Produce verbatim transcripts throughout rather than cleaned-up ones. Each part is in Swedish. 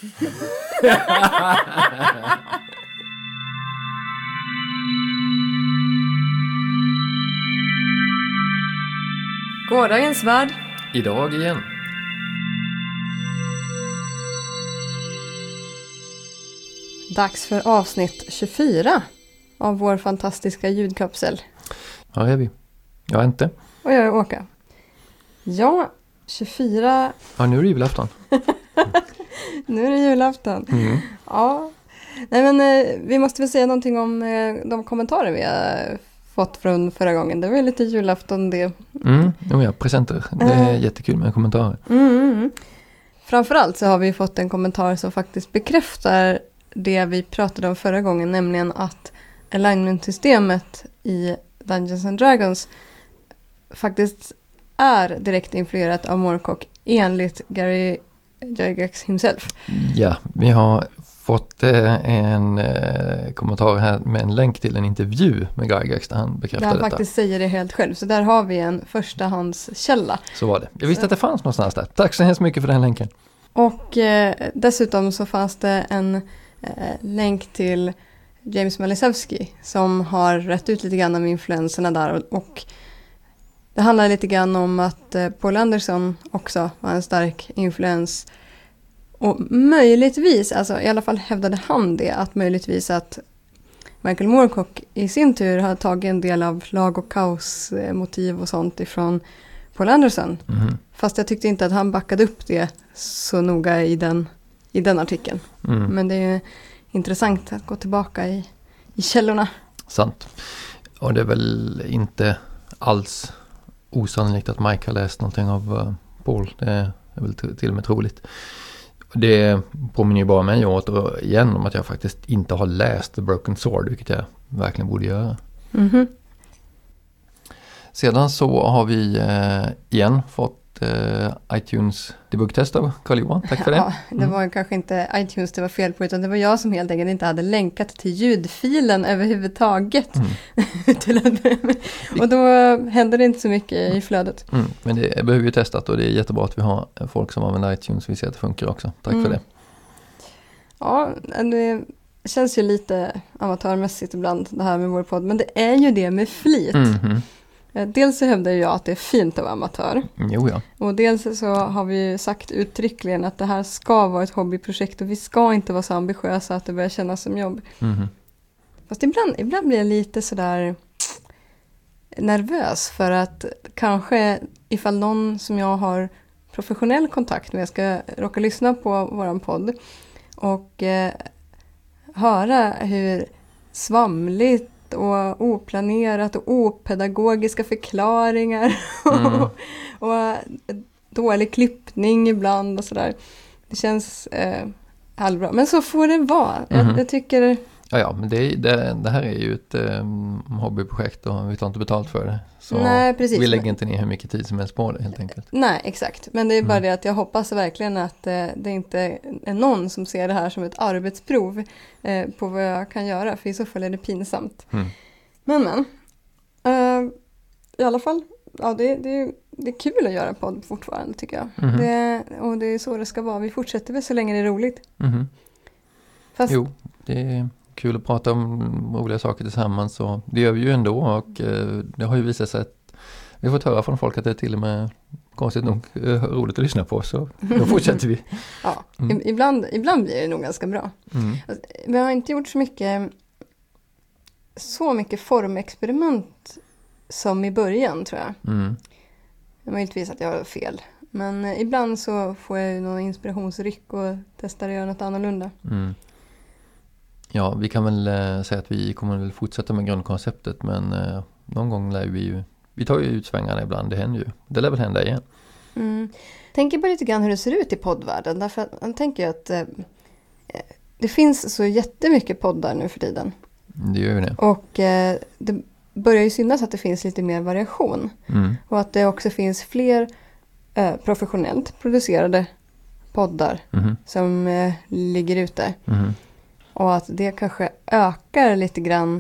Gårdagens värld. Idag igen. Dags för avsnitt tjugofyra av vår fantastiska ljudkapsel. Här är vi. Jag är inte. Och jag är Åka. Ja, tjugofyra... Ja, nu är det julafton. Nu är det julafton. Mm. Ja. Nej, men eh, vi måste väl säga någonting om eh, de kommentarer vi har fått från förra gången. Det var lite julafton det. Mm, jo, ja, presenter. Det är Mm. jättekul med kommentarer. Mm, mm. Framförallt så har vi fått en kommentar som faktiskt bekräftar det vi pratade om förra gången, nämligen att alignment-systemet i Dungeons and Dragons faktiskt är direkt influerat av Moorcock enligt Gary Gygax himself. Ja, vi har fått eh, en eh, kommentar här med en länk till en intervju med Gygax där han bekräftar Där han detta. faktiskt säger det helt själv. Så där har vi en förstahandskälla. Så var det. Jag visste att det fanns någonstans där. Tack så hemskt mycket för den länken. Och eh, dessutom så fanns det en eh, länk till James Malisewski som har rätt ut lite grann om influenserna där. Och, och det handlar lite grann om att eh, Paul Anderson också var en stark influens. Och möjligtvis, alltså i alla fall hävdade han det, att möjligtvis att Michael Moorcock i sin tur har tagit en del av lag- och kaos-motiv och sånt ifrån Paul Anderson. Mm. Fast jag tyckte inte att han backade upp det så noga i den, i den artikeln. Mm. Men det är ju intressant att gå tillbaka i, i källorna. Sant. Och det är väl inte alls osannolikt att Mike har läst någonting av uh, Paul. Det är väl t- till och med troligt. Det påminner ju bara mig åter igen om att jag faktiskt inte har läst The Broken Sword, vilket jag verkligen borde göra. Mm-hmm. Sedan så har vi eh, igen fått eh, iTunes debugtest av Carl-Johan. Tack för det. Ja, det var kanske inte iTunes det var fel på, utan det var jag som helt enkelt inte hade länkat till ljudfilen överhuvudtaget. Mm. Till att, och då hände det inte så mycket i flödet. Mm, men det behöver vi testat och det är jättebra att vi har folk som använder iTunes. Vi ser att det funkar också. Tack Mm. för det. Ja, det känns ju lite amatörmässigt ibland det här med vår podd, men det är ju det med flit. Mm-hmm. Dels så hävdar jag att det är fint att vara amatör. Jo, ja. Och dels så har vi ju sagt uttryckligen att det här ska vara ett hobbyprojekt och vi ska inte vara så ambitiösa att det börjar kännas som jobb. Mm-hmm. Fast ibland, ibland blir jag lite sådär nervös för att kanske ifall någon som jag har professionell kontakt med ska råka lyssna på våran podd och eh, höra hur svamligt och oplanerat och opedagogiska förklaringar Mm. och, och dålig klippning ibland och sådär. Det känns eh, halvbra. Men så får det vara. Mm. Jag, jag tycker... Ja, ja, men det, det, det här är ju ett um, hobbyprojekt och vi tar inte betalt för det. Så Nej, precis. vi lägger inte ner hur mycket tid som helst på det helt enkelt. Nej, exakt. Men det är bara Mm. det att jag hoppas verkligen att eh, det inte är någon som ser det här som ett arbetsprov eh, på vad jag kan göra. För i så fall är det pinsamt. Mm. Men, men. Eh, I alla fall, ja, det, det, det är kul att göra podd fortfarande tycker jag. Mhm. Det, och det är så det ska vara. Vi fortsätter väl så länge det är roligt. Mm-hmm. Fast, Jo, det är kul att prata om roliga saker tillsammans och det gör vi ju ändå och eh, det har ju visat sig att vi har fått höra från folk att det är till och med konstigt nog eh, roligt att lyssna på, så då fortsätter vi. ja, Mm. i- ibland, ibland blir det nog ganska bra. Mm. Alltså, vi har inte gjort så mycket så mycket formexperiment som i början tror jag. Mm. Möjligtvis att jag har fel. Men eh, ibland så får jag ju någon inspirationsryck och testar att göra något annorlunda. Mm. Ja, vi kan väl eh, säga att vi kommer väl fortsätta med grundkonceptet, men eh, någon gång lär vi ju, vi tar ju ut svängarna ibland, det händer ju. Det lär väl hända igen. Mm. Tänker på lite grann hur det ser ut i poddvärlden. Därför att man tänker ju att eh, det finns så jättemycket poddar nu för tiden. Det gör ju det. Och eh, det börjar ju synas att det finns lite mer variation. Mm. Och att det också finns fler eh, professionellt producerade poddar Mhm. som eh, ligger ute. Mhm. Och att det kanske ökar lite grann,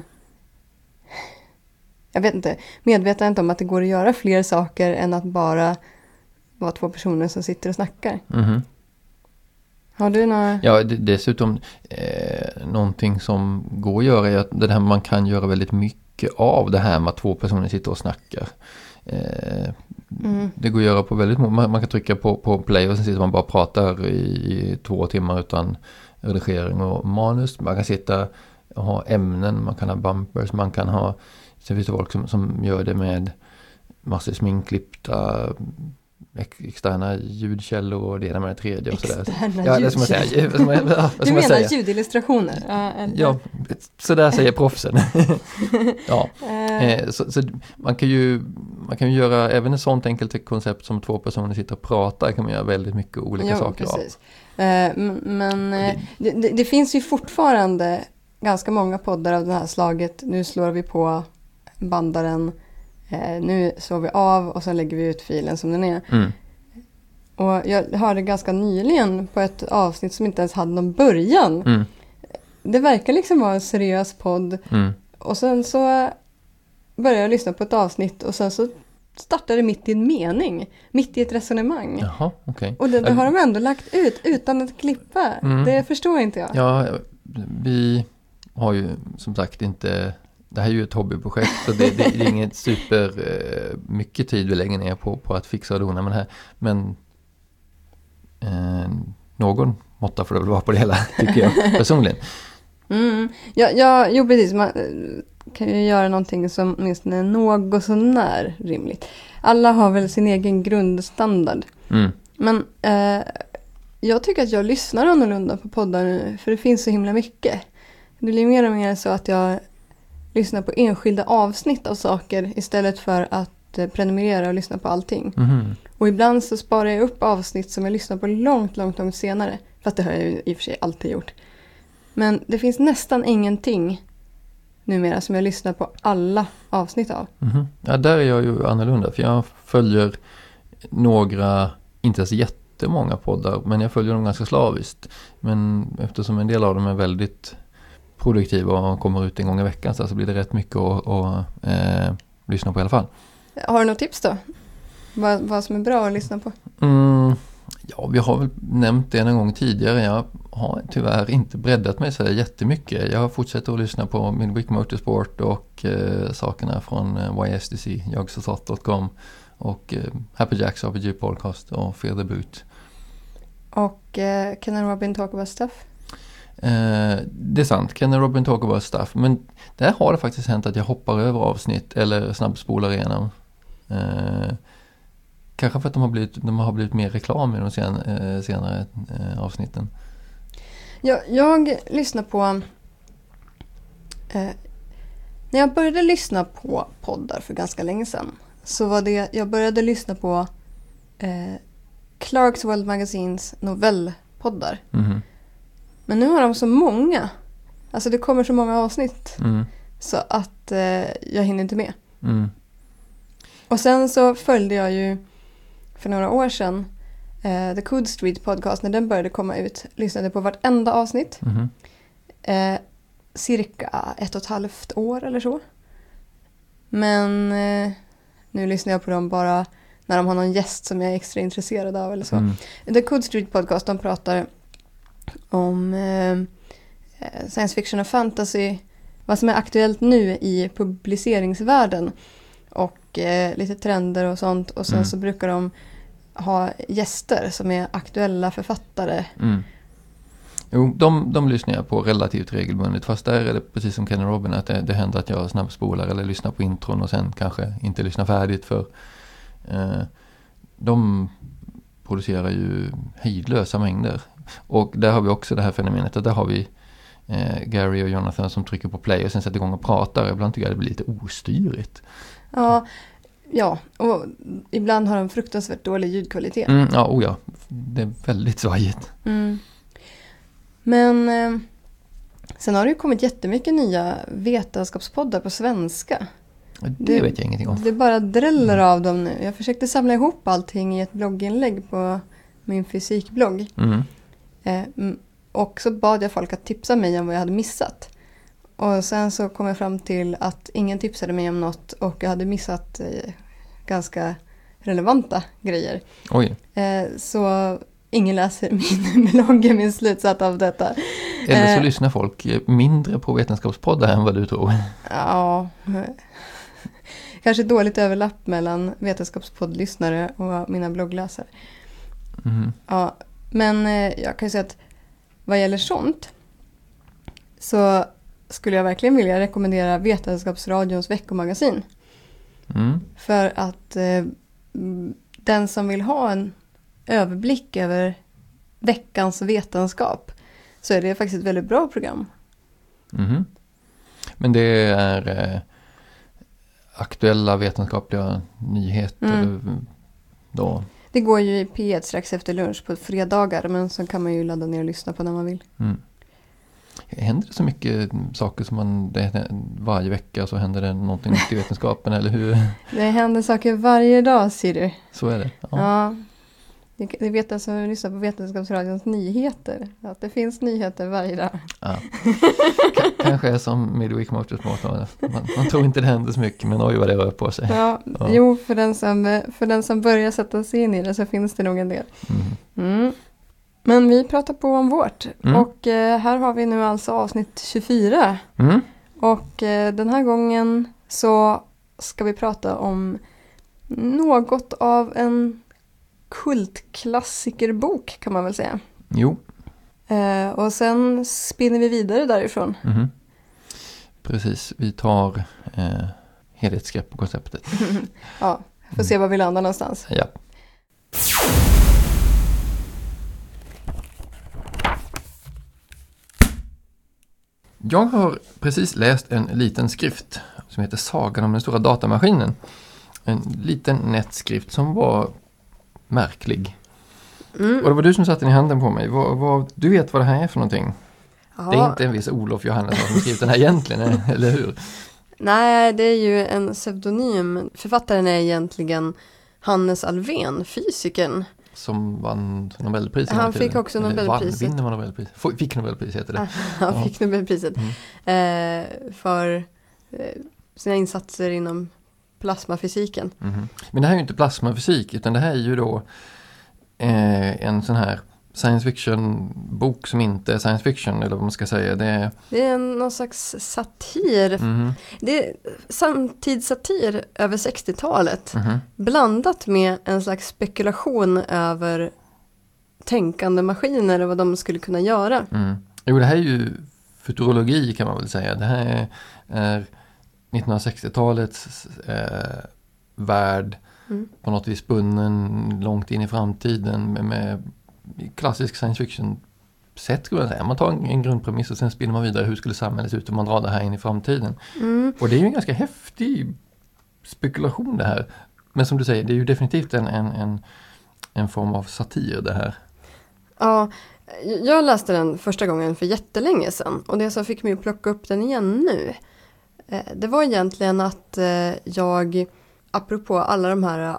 jag vet inte, medvetandet om att det går att göra fler saker än att bara vara två personer som sitter och snackar. Mhm. Har du några? Ja, d- dessutom eh, någonting som går att göra är att det här man kan göra väldigt mycket av det här med att två personer sitter och snackar. Eh, mm. Det går att göra på väldigt många. Man, man kan trycka på, på play och sen sitter man bara och pratar i, i två timmar utan redigering och manus. Man kan sitta och ha ämnen, man kan ha bumpers, man kan ha, sen finns det folk som, som gör det med massor sminkklippta externa ljudkällor och det ena med det tredje och sådär. Externa ja, det som jag säger. Vad som jag, vad du menar säga? Ljudillustrationer? Ja, ja, så där säger proffsen. ja. Eh, så, så man kan ju man kan ju göra även ett sånt enkelt koncept som två personer sitter och pratar kan man göra väldigt mycket olika jo, saker precis. av. Eh, men eh, det, det, det finns ju fortfarande ganska många poddar av det här slaget. Nu slår vi på bandaren. Eh, nu slår vi av och sen lägger vi ut filen som den är. Mm. Och jag hörde ganska nyligen på ett avsnitt som inte ens hade någon början. Mm. Det verkar liksom vara en seriös podd. Mm. Och sen så började jag lyssna på ett avsnitt och sen så startade det mitt i en mening. Mitt i ett resonemang. Jaha, okay. Och det, det har de ändå lagt ut utan att klippa. Mm. Det förstår inte jag. Ja, vi har ju som sagt inte... Det här är ju ett hobbyprojekt så det, det, det är inget super eh, mycket tid vi lägger ner på, på att fixa och dona med det här. Men eh, någon måtta får det väl vara på det hela, tycker jag personligen. Mm. Ja, ja, jo, precis. Man kan ju göra någonting som åtminstone är något så när rimligt. Alla har väl sin egen grundstandard. Mm. Men eh, jag tycker att jag lyssnar annorlunda på poddar nu, för det finns så himla mycket. Det blir mer och mer så att jag lyssna på enskilda avsnitt av saker istället för att eh, prenumerera och lyssna på allting. Mm. Och ibland så sparar jag upp avsnitt som jag lyssnar på långt, långt, långt senare. Fast det har jag ju i och för sig alltid gjort. Men det finns nästan ingenting numera som jag lyssnar på alla avsnitt av. Mm. Ja, där är jag ju annorlunda. För jag följer några, inte ens jättemånga poddar, men jag följer dem ganska slaviskt. Men eftersom en del av dem är väldigt produktiva och kommer ut en gång i veckan så blir det rätt mycket att, att eh, lyssna på i alla fall. Har du något tips då? Vad, vad som är bra att lyssna på? Mm, ja, vi har väl nämnt det en gång tidigare. Jag har tyvärr inte breddat mig så jättemycket. Jag har fortsatt att lyssna på Midweek Motorsport och eh, sakerna från eh, Y S D C, jagsotat dot com och eh, Happy Jacks R P G Podcast och Fear the Boot. Och eh, Ken and Robin Talk About Stuff? Eh, det är sant, Ken och Robin talk about stuff, men där har det faktiskt hänt att jag hoppar över avsnitt eller snabbspolar igenom. Eh, kanske för att de har blivit, de har blivit mer reklam i de sen, eh, senare eh, avsnitten. Ja, jag lyssnar på eh, när jag började lyssna på poddar för ganska länge sedan så var det, jag började lyssna på eh, Clark's World Magazines novellpoddar. Mm-hmm. Men nu har de så många. Alltså det kommer så många avsnitt. Mm. Så att eh, jag hinner inte med. Mm. Och sen så följde jag ju för några år sedan eh, The Code Street Podcast. När den började komma ut. Lyssnade på vartenda avsnitt. Mm. Eh, cirka ett och ett halvt år eller så. Men eh, nu lyssnar jag på dem bara när de har någon gäst som jag är extra intresserad av. Eller så. Mm. The Code Street Podcast, de pratar om eh, science fiction och fantasy, vad som är aktuellt nu i publiceringsvärlden och eh, lite trender och sånt, och sen mm. så brukar de ha gäster som är aktuella författare. Mm. Jo, de, de lyssnar jag på relativt regelbundet, fast där är det precis som Ken och Robin att det, det händer att jag snabbspolar eller lyssnar på intron och sen kanske inte lyssnar färdigt för eh, de producerar ju hejdlösa mängder. Och där har vi också det här fenomenet att där har vi eh, Gary och Jonathan som trycker på play och sen sätter igång och pratar. Ibland tycker jag det blir lite ostyrigt. Ja, ja, och ibland har de fruktansvärt dålig ljudkvalitet. Mm, ja, oh ja, det är väldigt svajigt. Mm. Men eh, sen har det ju kommit jättemycket nya vetenskapspoddar på svenska. Det, det vet jag ingenting om. Det bara dräller mm. av dem nu. Jag försökte samla ihop allting i ett blogginlägg på min fysikblogg. Mm. Eh, och så bad jag folk att tipsa mig om vad jag hade missat. Och sen så kom jag fram till att ingen tipsade mig om något och jag hade missat eh, ganska relevanta grejer. Oj. Eh, så ingen läser min blogg, är min slutsats av detta. Eller så eh, lyssnar folk mindre på vetenskapspoddar än vad du tror. Ja, kanske dåligt överlapp mellan vetenskapspoddlyssnare och mina bloggläsare. Mm. Ja, men eh, jag kan ju säga att vad gäller sånt så skulle jag verkligen vilja rekommendera Vetenskapsradions veckomagasin. Mm. För att eh, den som vill ha en överblick över veckans vetenskap så är det faktiskt ett väldigt bra program. Mm. Men det är eh, aktuella vetenskapliga nyheter Mm. då? Det går ju i P ett strax efter lunch på fredagar, men så kan man ju ladda ner och lyssna på när man vill. Mm. Händer det så mycket saker som man, det, varje vecka så händer det någonting nytt i vetenskapen, eller hur? Det händer saker varje dag, ser du. Så är det. Ja. Ja. Det vet jag som lyssnar på Vetenskapsradions nyheter. Att det finns nyheter varje dag. Ja. K- kanske är som Midweek Motorsport. Man, man tror inte det händer så mycket, men oj vad det rör på sig. Ja, Ja. Jo, för den, som, för den som börjar sätta sig in i det så finns det nog en del. Mm. Mm. Men vi pratar på om vårt. Mm. Och eh, här har vi nu alltså avsnitt tjugofyra. Mm. Och eh, den här gången så ska vi prata om något av en kultklassikerbok, kan man väl säga. Jo. Eh, och sen spinner vi vidare därifrån. Mm. Precis, vi tar eh, helhetsgrepp på konceptet. Ja, får se var vi landar någonstans. Ja. Jag har precis läst en liten skrift som heter Sagan om den stora datamaskinen. En liten nätt skrift som var märklig. Mm. Och det var du som satte den i handen på mig. Vad, vad, du vet vad det här är för någonting? Ja. Det är inte en viss Olof Johannesson som skrivit den här egentligen, eller hur? Nej, det är ju en pseudonym. Författaren är egentligen Hannes Alfvén, fysikern. Som vann Nobelpriset. Han fick också Eller Nobelpriset. Vann, vinner man Nobelpris? F- Fick Nobelpris heter det. Han fick Nobelpriset Mm. eh, för eh, sina insatser inom plasmafysiken. Mhm. Men det här är ju inte plasmafysik, utan det här är ju då eh, en sån här science fiction-bok som inte är science fiction, eller vad man ska säga. Det är, Det är en, någon slags satir. mhm, Det är samtidssatir över sextiotalet. mhm. Blandat med en slags spekulation över tänkande maskiner och vad de skulle kunna göra. Mm. Jo, det här är ju futurologi kan man väl säga. Det här är, är nittonhundrasextiotalets eh, värld Mm. på något vis bunden långt in i framtiden med, med klassisk science fiction sätt skulle man säga. Man tar en, en grundpremiss och sen spinner man vidare hur skulle samhället se ut om man drar det här in i framtiden. Mm. Och det är ju en ganska häftig spekulation det här. Men som du säger, det är ju definitivt en, en, en, en form av satir det här. Ja, jag läste den första gången för jättelänge sedan. Och det som fick mig att plocka upp den igen nu, eh, det var egentligen att eh, jag, apropå alla de här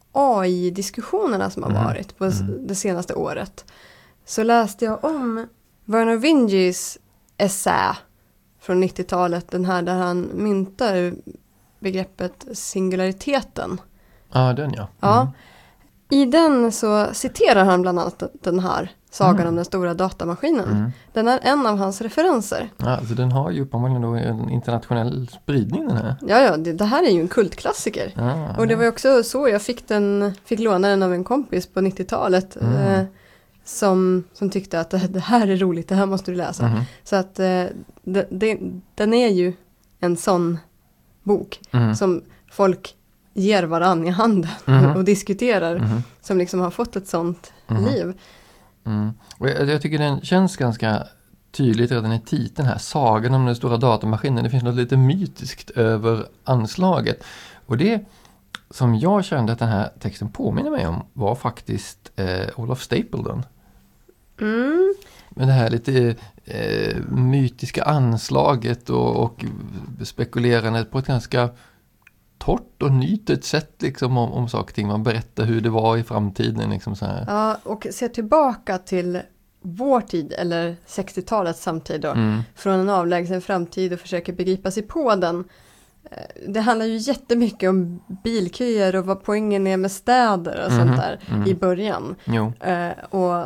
A I-diskussionerna som har Mm. varit på Mm. det senaste året, så läste jag om Vernor Vingis essä från nittiotalet, den här där han myntar begreppet singulariteten. Ja, den ja. Ja. Mm. I den så citerar han bland annat den här sagan Mm. om den stora datamaskinen. Mm. Den är en av hans referenser. Ja, alltså den har ju uppenbarligen då en internationell spridning den här. Ja, ja, det, det här är ju en kultklassiker. Ja, Och det var ju också så jag fick den, fick låna den av en kompis på nittiotalet. Mm. Eh, som, som tyckte att det, det här är roligt, det här måste du läsa. Mhm. Så att eh, det, det, den är ju en sån bok Mm. som folk ger varann i handen Mhm. och diskuterar. Mhm. Som liksom har fått ett sånt Mhm. liv. Mm. Och jag, jag tycker den känns ganska tydligt redan i titeln här. Sagan om den stora datamaskinen. Det finns något lite mytiskt över anslaget. Och det som jag kände att den här texten påminner mig om var faktiskt eh, Olaf Stapledon. Mm. Men det här lite eh, mytiska anslaget och, och spekulerandet på ett ganska torrt och nyttigt sätt liksom om, om saker och ting. Man berättar hur det var i framtiden. Liksom så här. Ja, och ser tillbaka till vår tid, eller sextiotalets samtid då, Mm. från en avlägsen framtid och försöker begripa sig på den det handlar ju jättemycket om bilköer och vad poängen är med städer och mm. sånt där mm. i början. Jo. Eh, och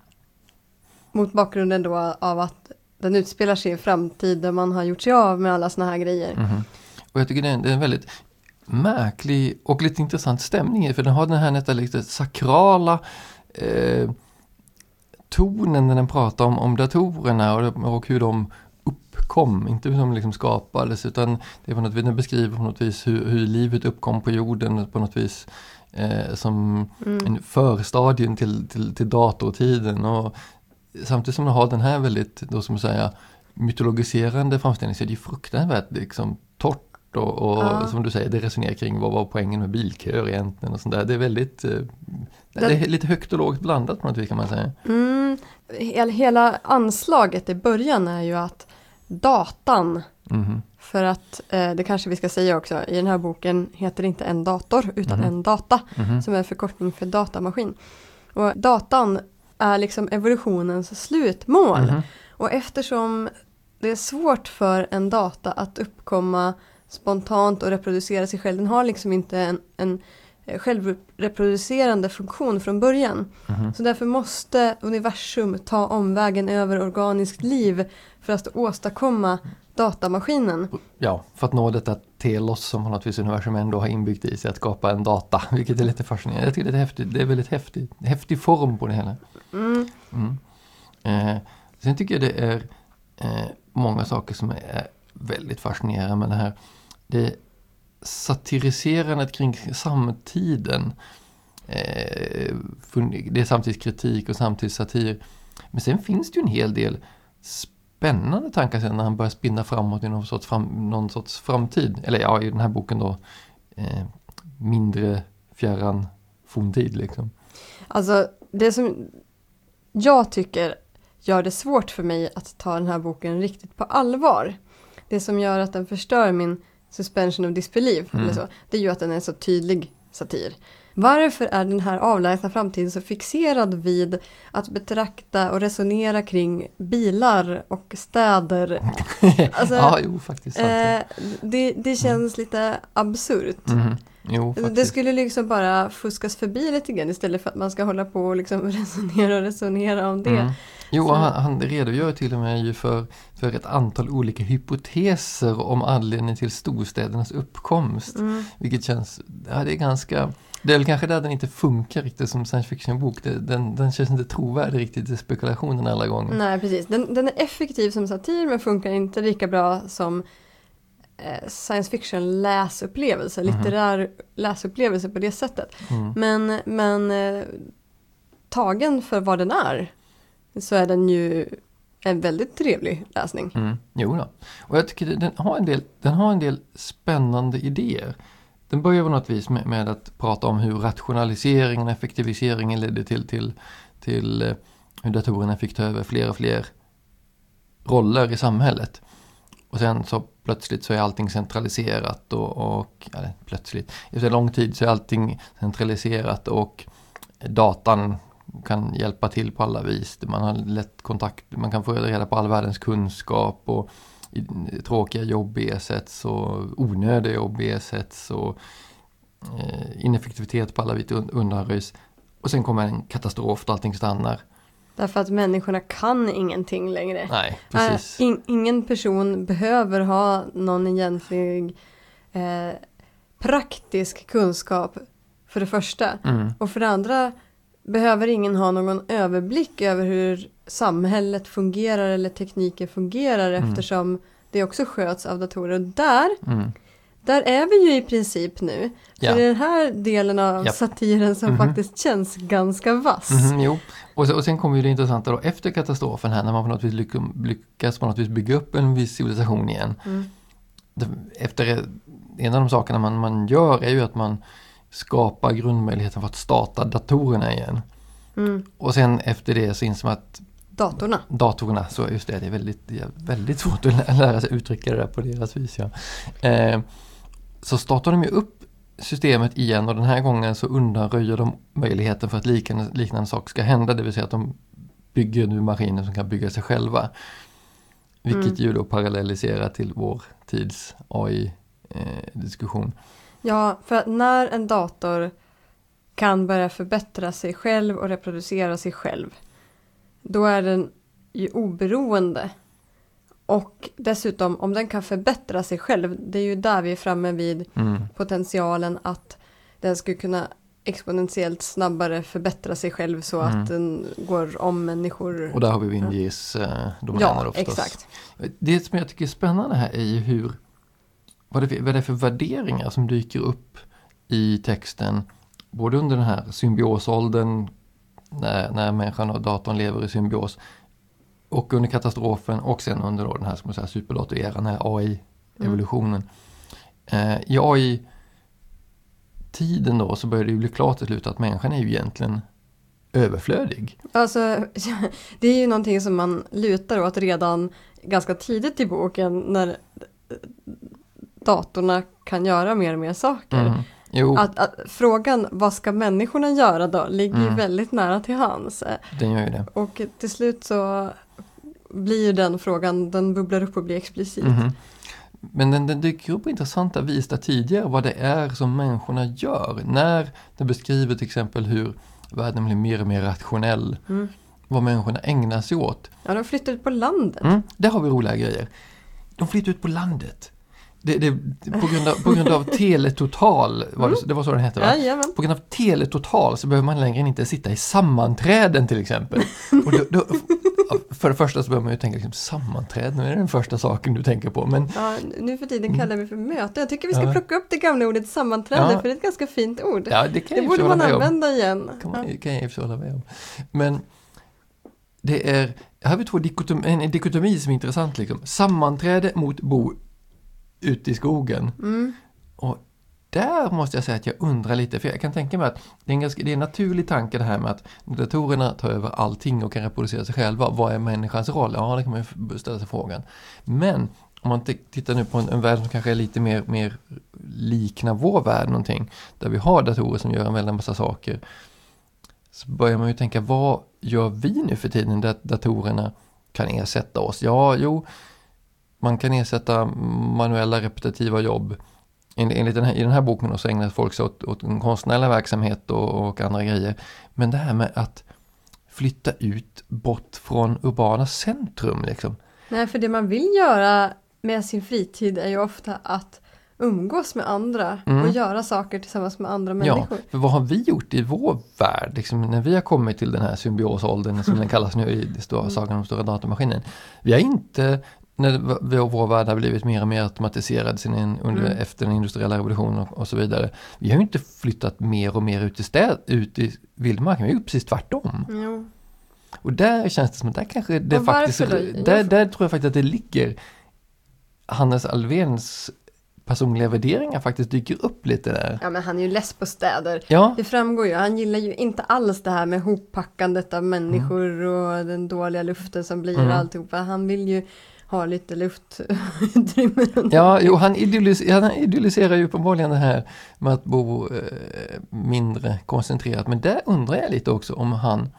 mot bakgrunden då av att den utspelar sig i framtid där man har gjort sig av med alla såna här grejer. Mm. Och jag tycker det är, en, det är en väldigt märklig och lite intressant stämning i, för den har den här nästan lite sakrala eh, tonen när den pratar om, om datorerna och, och hur de uppkom, inte hur de liksom skapades, utan det är på något vis, den beskriver på något vis hur, hur livet uppkom på jorden på något vis eh, som mm. en förstadien till, till, till datortiden, och samtidigt som den har den här väldigt, då som säga, mytologiserande framställningen, så är det ju fruktansvärt liksom torrt och, och ja. Som du säger, det resonerar kring vad var poängen med bilköer egentligen och sånt där. Det är väldigt eh, det, det är lite högt och lågt blandat på något vis, kan man säga. Mm, hela anslaget i början är ju att datan, mm. för att eh, det kanske vi ska säga också, i den här boken heter det inte en dator utan mm. en data, mm. som är förkortning för datamaskin. Och datan är liksom evolutionens slutmål. Mm. Och eftersom det är svårt för en data att uppkomma spontant och reproducera sig själv, den har liksom inte en, en självreproducerande funktion från början. Mm. Så därför måste universum ta omvägen över organiskt liv för att åstadkomma datamaskinen. Ja, för att nå detta telos som på något vis universum ändå har inbyggt i sig, att skapa en data, vilket är lite fascinerande. Jag tycker det är häftigt. Det är väldigt häftigt. Häftig form på det hela. Mm. Mm. Eh, sen tycker jag det är eh, många saker som är väldigt fascinerande med det här. Det satiriserandet kring samtiden. Eh, det är samtidigt kritik och samtidigt satir. Men sen finns det ju en hel del spännande tankar sen när han börjar spinna framåt i någon sorts, fram, någon sorts framtid. Eller ja, i den här boken då eh, mindre fjärran forntid liksom. Alltså det som jag tycker gör det svårt för mig att ta den här boken riktigt på allvar. Det som gör att den förstör min suspension of disbelief mm. eller så, det är ju att den är så tydlig satir. Varför är den här avlägsna framtiden så fixerad vid att betrakta och resonera kring bilar och städer? Alltså, ja, jo, faktiskt. Eh, det, det känns mm. lite absurt. Mm. Jo, faktiskt. Det skulle liksom bara fuskas förbi lite grann istället för att man ska hålla på och liksom resonera och resonera om det. Mm. Jo, han, han redogör till och med ju för, för ett antal olika hypoteser om anledningen till storstädernas uppkomst. Mm. Vilket känns, ja, det är ganska, det är väl kanske där den inte funkar riktigt som science fiction-bok. Det, den, den känns inte trovärdig riktigt i spekulationen alla gånger. Nej, precis. Den, den är effektiv som satir men funkar inte lika bra som eh, science fiction läsupplevelse, mm. litterär läsupplevelse på det sättet. Mm. Men, men eh, tagen för vad den är, så är den ju en väldigt trevlig läsning. Mm, jo då. Och jag tycker den har en del, den har en del spännande idéer. Den börjar på något vis med, med att prata om hur rationaliseringen och effektiviseringen ledde till, till, till uh, hur datorerna fick ta över fler och fler roller i samhället. Och sen så plötsligt så är allting centraliserat och, och eller plötsligt, efter lång tid så är allting centraliserat och datan kan hjälpa till på alla vis. Man har lätt kontakt, man kan få reda på all världens kunskap och tråkiga jobb ersätts och onödiga jobb ersätts och eh, ineffektivitet på alla vis undanröjs. Och sen kommer en katastrof där allting stannar. Därför att människorna kan ingenting längre. Nej, precis. Äh, in, ingen person behöver ha någon egentlig eh, praktisk kunskap för det första. Mm. Och för det andra behöver ingen ha någon överblick över hur samhället fungerar eller tekniken fungerar mm. eftersom det också sköts av datorer. Och där, mm. där är vi ju i princip nu. Ja. För det är den här delen av ja. satiren som mm-hmm. faktiskt känns ganska vass. Mm-hmm, jo. Och, så, och sen kommer ju det intressanta då efter katastrofen här när man på något vis lyckas, lyckas på något vis bygga upp en viss civilisation igen. Mm. Efter en av de sakerna man, man gör är ju att man skapa grundmöjligheten för att starta datorerna igen. Mm. Och sen efter det så inser man att datorerna. Datorerna, så just det, det är väldigt, det är väldigt svårt att lära sig uttrycka det där på deras vis. Ja. Eh, så startar de ju upp systemet igen och den här gången så undanröjer de möjligheten för att liknande, liknande sak ska hända. Det vill säga att de bygger nu maskiner som kan bygga sig själva. Vilket mm. ju då parallelliserar till vår tids A I eh, diskussion. Ja, för att när en dator kan börja förbättra sig själv och reproducera sig själv, då är den ju oberoende. Och dessutom, om den kan förbättra sig själv, det är ju där vi är framme vid Mm. potentialen att den skulle kunna exponentiellt snabbare förbättra sig själv så Mm. att den går om människor. Och där har vi Winjis eh, domäner Ja, då förstås. exakt. Det som jag tycker är spännande här är ju hur, vad det, vad det är för värderingar som dyker upp i texten. Både under den här symbiosåldern, när, när människan och datorn lever i symbios, och under katastrofen, och sen under då den här, som säga, superdator-eran, den här A I-evolutionen. Mm. Eh, I A I-tiden då så börjar det ju bli klart till slut att människan är ju egentligen överflödig. Alltså, det är ju någonting som man lutar åt redan ganska tidigt i boken när datorerna kan göra mer och mer saker. Mm. Jo, Att, att frågan, vad ska människorna göra då, ligger ju Mm. väldigt nära till hands. den gör ju det. Och till slut så blir den frågan, den bubblar upp och blir explicit. Mhm. Men den, den dyker upp på intressanta vis där tidigare vad det är som människorna gör. När det beskriver till exempel hur världen blir mer och mer rationell. Mm. Vad människorna ägnar sig åt. Ja, de flyttar ut på landet. Mm, där har vi roliga grejer. De flyttar ut på landet. Det, det, på, grund av, på grund av Teletotal, var det, det var så den hette va? Jajamän. På grund av Teletotal så behöver man längre inte sitta i sammanträden till exempel. Och då, då, för det första så behöver man ju tänka liksom, sammanträden, är det den första saken du tänker på. Men, Ja, nu för tiden kallar vi för möte. Jag tycker vi ska Ja. plocka upp det gamla ordet sammanträde, Ja. för det är ett ganska fint ord. ja, det kan Det jag borde hålla man med om. använda igen. Kan, man, kan jag i och för sig hålla med om. Men det är, här har vi två dikotom, en dikotomi som är intressant. Liksom. Sammanträde mot bo ute i skogen. Mm. Och där måste jag säga att jag undrar lite, för jag kan tänka mig att det är en, ganska, det är en naturlig tanke det här med att datorerna tar över allting och kan reproducera sig själva. Vad är människans roll? Ja, det kan man ju ställa sig frågan. Men om man t- tittar nu på en, en värld som kanske är lite mer, mer liknar vår värld någonting, där vi har datorer som gör en väldigt massa saker, så börjar man ju tänka, vad gör vi nu för tiden där datorerna kan ersätta oss? Ja, jo, man kan ersätta manuella repetitiva jobb. Enligt den här, i den här boken så ägnar folk sig åt, åt en konstnärlig verksamhet och, och andra grejer. Men det här med att flytta ut bort från urbana centrum liksom. Nej, för det man vill göra med sin fritid är ju ofta att umgås med andra Mm. och göra saker tillsammans med andra Ja, människor. för vad har vi gjort i vår värld? Liksom, när vi har kommit till den här symbiosåldern som den kallas nu i det stora, sagan om stora datamaskinen. Vi har inte, när vi och vår värld har blivit mer och mer automatiserad sin in, under, Mm. efter den industriella revolutionen och, och så vidare. Vi har ju inte flyttat mer och mer ut i städ, ut i vildmarken. Vi har ju precis tvärtom. Jo. Och där känns det som att där kanske det Och faktiskt, varför då? där, där tror jag faktiskt att det ligger Hannes Alfvéns personliga värderingar faktiskt dyker upp lite där. Ja, men han är ju less på städer. Ja, Det framgår ju, han gillar ju inte alls det här med hoppackandet av människor och den dåliga luften som blir Mm. alltihopa. Han vill ju ha lite luftutrymme runt. ja jo, han, idealis- han idealiserar ju uppenbarligen det här med att bo eh, mindre koncentrerat. Men där undrar jag lite också om han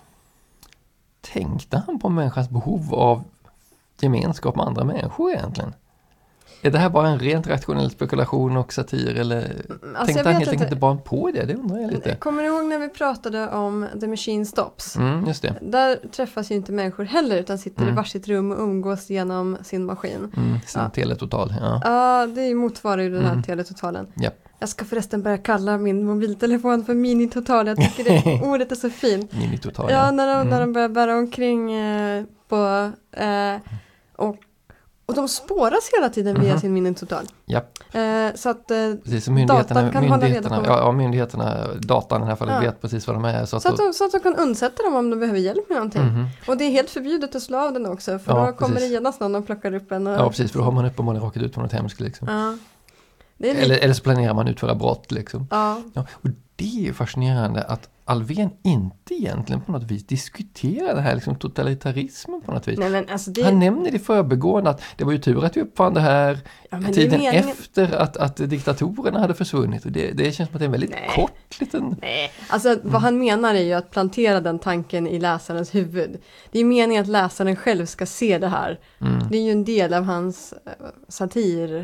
tänkte han på människans behov av gemenskap med andra människor egentligen? Är det här bara en rent rationell spekulation och satir eller Alltså, tänkte jag han vet helt enkelt inte. inte bara på det? Det undrar jag lite. Kommer ni ihåg när vi pratade om The Machine Stops? Mm, just det. Där träffas ju inte människor heller utan sitter Mm. i varsitt rum och umgås genom sin maskin. Mm, sin Ja. teletotal. Ja. Ja, det motsvarar ju den här Mm. teletotalen. Japp. Jag ska förresten börja kalla min mobiltelefon för minitotal. Jag tycker det ordet är så fint. Minitotal. Ja, när de, Mm. när de börjar bära omkring eh, på... Eh, och, och de spåras hela tiden via Mhm. sin minitotal. Japp. Eh, så att... Eh, Precis, så myndigheterna, Datan kan hålla reda myndigheterna, på- ja, ja, myndigheterna, datan i det här fallet, Ja. vet precis vad de är. Så att, så, att de, så att de kan undsätta dem om de behöver hjälp med någonting. Mhm. Och det är helt förbjudet att slå av den också. För Ja, då kommer precis. det genast någon och plockar upp en. Och, Ja, precis, för då har man uppenbarligen råkat ut för något hemskt liksom. Ja. Det är lite, Eller, eller så planerar man utföra brott liksom. ja. Ja, och det är ju fascinerande att Alfvén inte egentligen på något vis diskuterar det här liksom totalitarismen på något vis. Nej, men alltså det, Han nämner det i förbigående att det var ju tur att vi uppfann det här ja, men det är tiden meningen. efter att, att diktatorerna hade försvunnit. Och det, det känns som att det är en väldigt Nej. kort liten... Nej, alltså vad han menar är ju att plantera den tanken i läsarens huvud. Det är meningen att läsaren själv ska se det här. Mm. Det är ju en del av hans eh, satir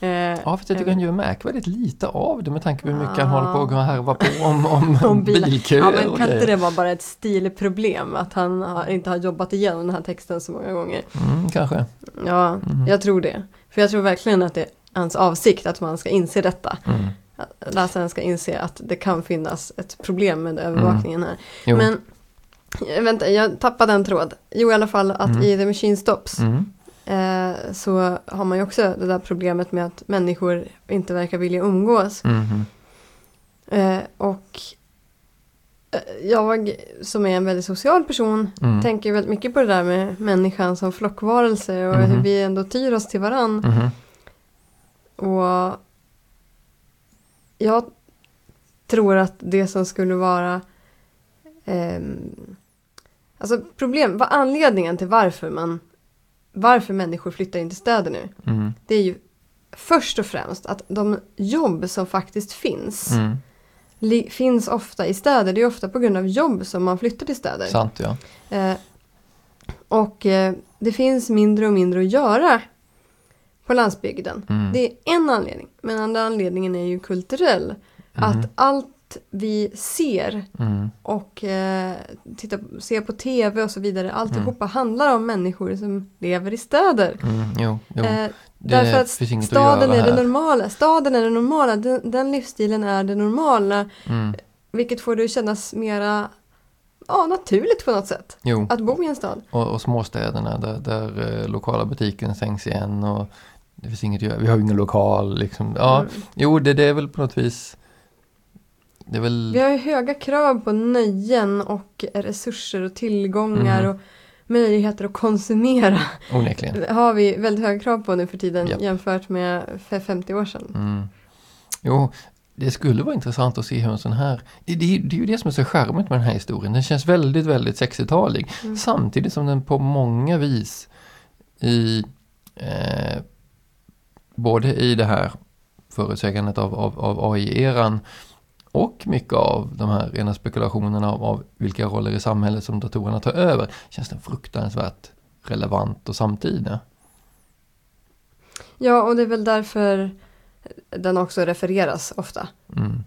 Eh, Ja, för jag tycker eh, han gör märkvärdigt lite av det med tanke på hur mycket ah. han håller på att gå och härva på om, om, om bilar. bilköer Ja, men och kan grejer. inte det vara bara ett stilproblem att han har, inte har jobbat igenom den här texten så många gånger? Mm, kanske. Ja, Mm. jag tror det. För jag tror verkligen att det är hans avsikt att man ska inse detta. Mm. Att läsaren ska inse att det kan finnas ett problem med övervakningen här. Jo. Men, vänta, jag tappade en tråd. Jo, i alla fall att Mm. i The Machine Stops Mm. eh, så har man ju också det där problemet med att människor inte verkar vilja umgås. Mm. Eh, och eh, jag som är en väldigt social person Mm. tänker väldigt mycket på det där med människan som flockvarelse och Mhm. hur vi ändå tyr oss till varann. Mm. Och jag tror att det som skulle vara ehm, alltså problem, vad anledningen till varför man varför människor flyttar in till städer nu, Mm. det är ju först och främst att de jobb som faktiskt finns Mm. li- finns ofta i städer. Det är ofta på grund av jobb som man flyttar till städer. Sant, ja. Eh, och eh, det finns mindre och mindre att göra på landsbygden. Mm. Det är en anledning. Men andra anledningen är ju kulturell. Mm. Att allt vi ser Mm. och eh, titta, ser på tv och så vidare, alltihopa handlar om människor som lever i städer. Mm. Jo, jo. Eh, Det därför att finns inget att staden göra är det här. normala. Staden är det normala. Den, den livsstilen är det normala. Mm. Vilket får det att kännas mera ja, naturligt på något sätt. Jo. Att bo i en stad. Och, och småstäderna där, där eh, lokala butiken stängs igen och det finns inget att göra. Vi har ju ingen lokal liksom. Ja, Mm. jo, det, det är väl på något vis. Det är väl. Vi har ju höga krav på nöjen och resurser och tillgångar Mhm. och möjligheter att konsumera. Onekligen. Det har vi väldigt höga krav på nu för tiden Japp. jämfört med för femtio år sedan. Mm. Jo, det skulle vara intressant att se hur en sån här. Det, det, det är ju det som är så charmigt med den här historien. Den känns väldigt, väldigt sextiotalig. Mm. Samtidigt som den på många vis i eh, både i det här förutsägandet av, av, av A I-eran och mycket av de här rena spekulationerna av, av vilka roller i samhället som datorerna tar över känns den fruktansvärt relevant och samtida. Ja, och det är väl därför den också refereras ofta. Mm.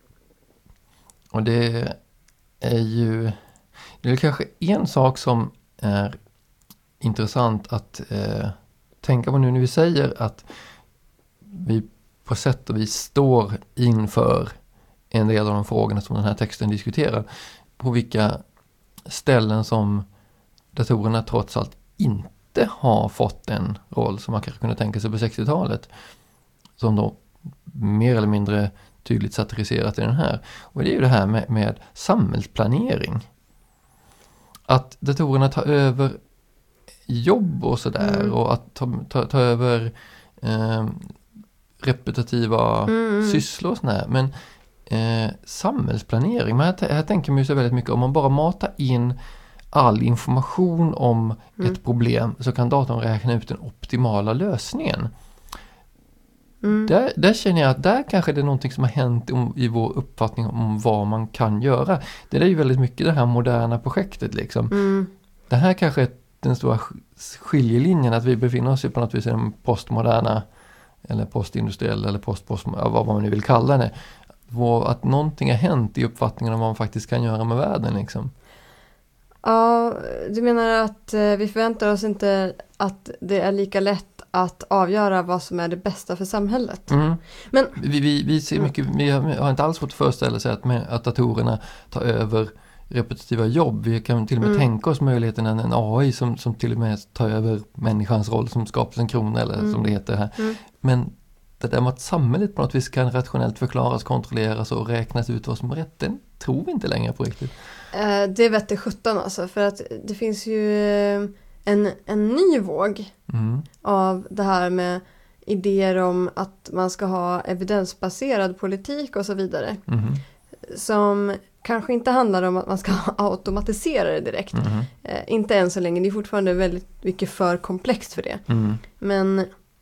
Och det är ju det är kanske en sak som är intressant att eh, tänka på nu när vi säger att vi på sätt och vis står inför en del av de frågorna som den här texten diskuterar. På vilka ställen som datorerna trots allt inte har fått den roll som man kanske kunde tänka sig på sextiotalet. Som då mer eller mindre tydligt satiriserat i den här. Och det är ju det här med, med samhällsplanering. Att datorerna tar över jobb och sådär. Mm. Och att ta, ta, ta över eh, repetitiva Mm. sysslor och sådär. Men eh, samhällsplanering, men här, här tänker man ju så väldigt mycket om man bara matar in all information om Mm. ett problem så kan datorn räkna ut den optimala lösningen. Mm. Där, där känner jag att där kanske det är någonting som har hänt om, i vår uppfattning om vad man kan göra. Det är ju väldigt mycket det här moderna projektet liksom. Mm. Det här kanske är den stora sk- skiljelinjen att vi befinner oss i på något vis i den postmoderna eller postindustriella eller postpost, vad man nu vill kalla det. Vår, att någonting har hänt i uppfattningen om vad man faktiskt kan göra med världen liksom. Ja, du menar att eh, vi förväntar oss inte att det är lika lätt att avgöra vad som är det bästa för samhället. Mm. Men Vi, vi, vi ser mycket, vi har, har inte alls fått föreställa sig att, med, att datorerna tar över repetitiva jobb. Vi kan till och med Mm. tänka oss möjligheten en, en A I som, som till och med tar över människans roll som skapelsen krona eller Mm. som det heter här. Mm. Men det där med att samhället på något vis kan rationellt förklaras, kontrolleras och räknas ut vad som är rätt, den tror vi inte längre på riktigt. eh, det vette sjutton alltså, för att det finns ju eh, en, en ny våg Mm. av det här med idéer om att man ska ha evidensbaserad politik och så vidare. Mhm. Som kanske inte handlar om att man ska automatisera det direkt. Mhm. Eh, inte än så länge, det är fortfarande väldigt mycket för komplext för det. Mm. Men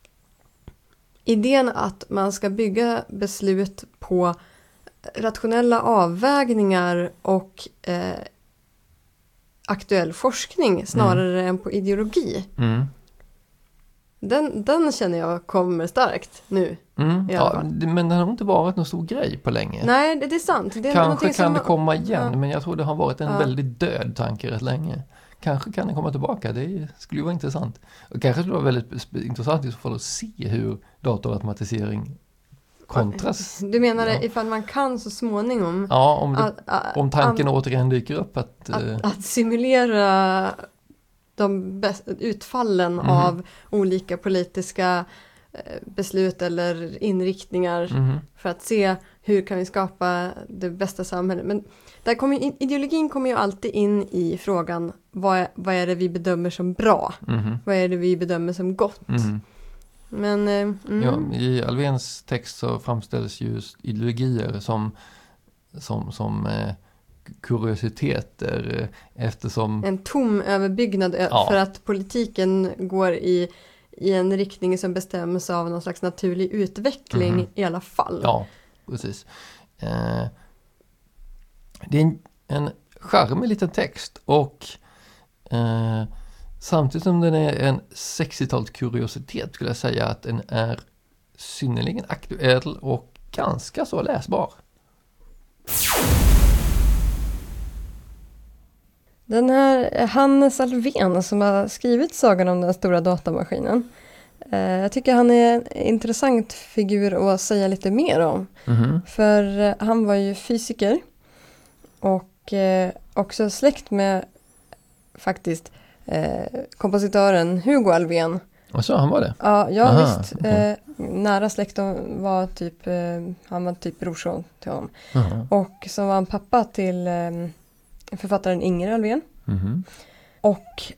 idén att man ska bygga beslut på rationella avvägningar och eh, aktuell forskning snarare än på ideologi. Mm. Den, den känner jag kommer starkt nu. Mm, i alla ja, fall. det- men det har inte varit någon stor grej på länge. Nej, det, det är sant. Det är Kanske någonting kan som, det komma igen, ja. men jag tror det har varit en Ja. väldigt död tanke rätt länge. Kanske kan det komma tillbaka, det skulle ju vara intressant. Och kanske skulle det vara väldigt sp- intressant i så fall att se hur datorautomatisering kontras. Du menar Ja. det ifall man kan så småningom Ja, om, det, att, att, om tanken att, återigen dyker upp att... eh, att, att simulera de bäst, utfallen Mhm. av olika politiska eh, beslut eller inriktningar mhm, för att se hur kan vi skapa det bästa samhället. Men där kommer, ju- ideologin kommer ju alltid in i frågan vad är, vad är det vi bedömer som bra? mhm, Vad är det vi bedömer som gott? mhm. Men eh, mm, Ja, i Alfvéns text så framställs ju ideologier som, som, som eh, kuriositeter eh, eftersom... en tom överbyggnad ö- Ja. för att politiken går i, i en riktning som bestäms av någon slags naturlig utveckling Mhm. i alla fall. Ja, precis. Eh, det är en, en charmig liten text och eh, samtidigt som den är en sextiotalet kuriositet skulle jag säga att den är synnerligen aktuell och ganska så läsbar. Den här Hannes Alfvén som har skrivit sagan om den stora datamaskinen. Eh, jag tycker han är en intressant figur att säga lite mer om. Mhm. För eh, han var ju fysiker och eh, också släkt med faktiskt eh, kompositören Hugo Alfvén. Och så han var det. Ja, ja Aha, visst. okej. Eh, nära släkt de var typ, eh, han var typ brorson till honom. Mhm. Och så var han pappa till eh, författaren Inger Alfvén. Mhm. Och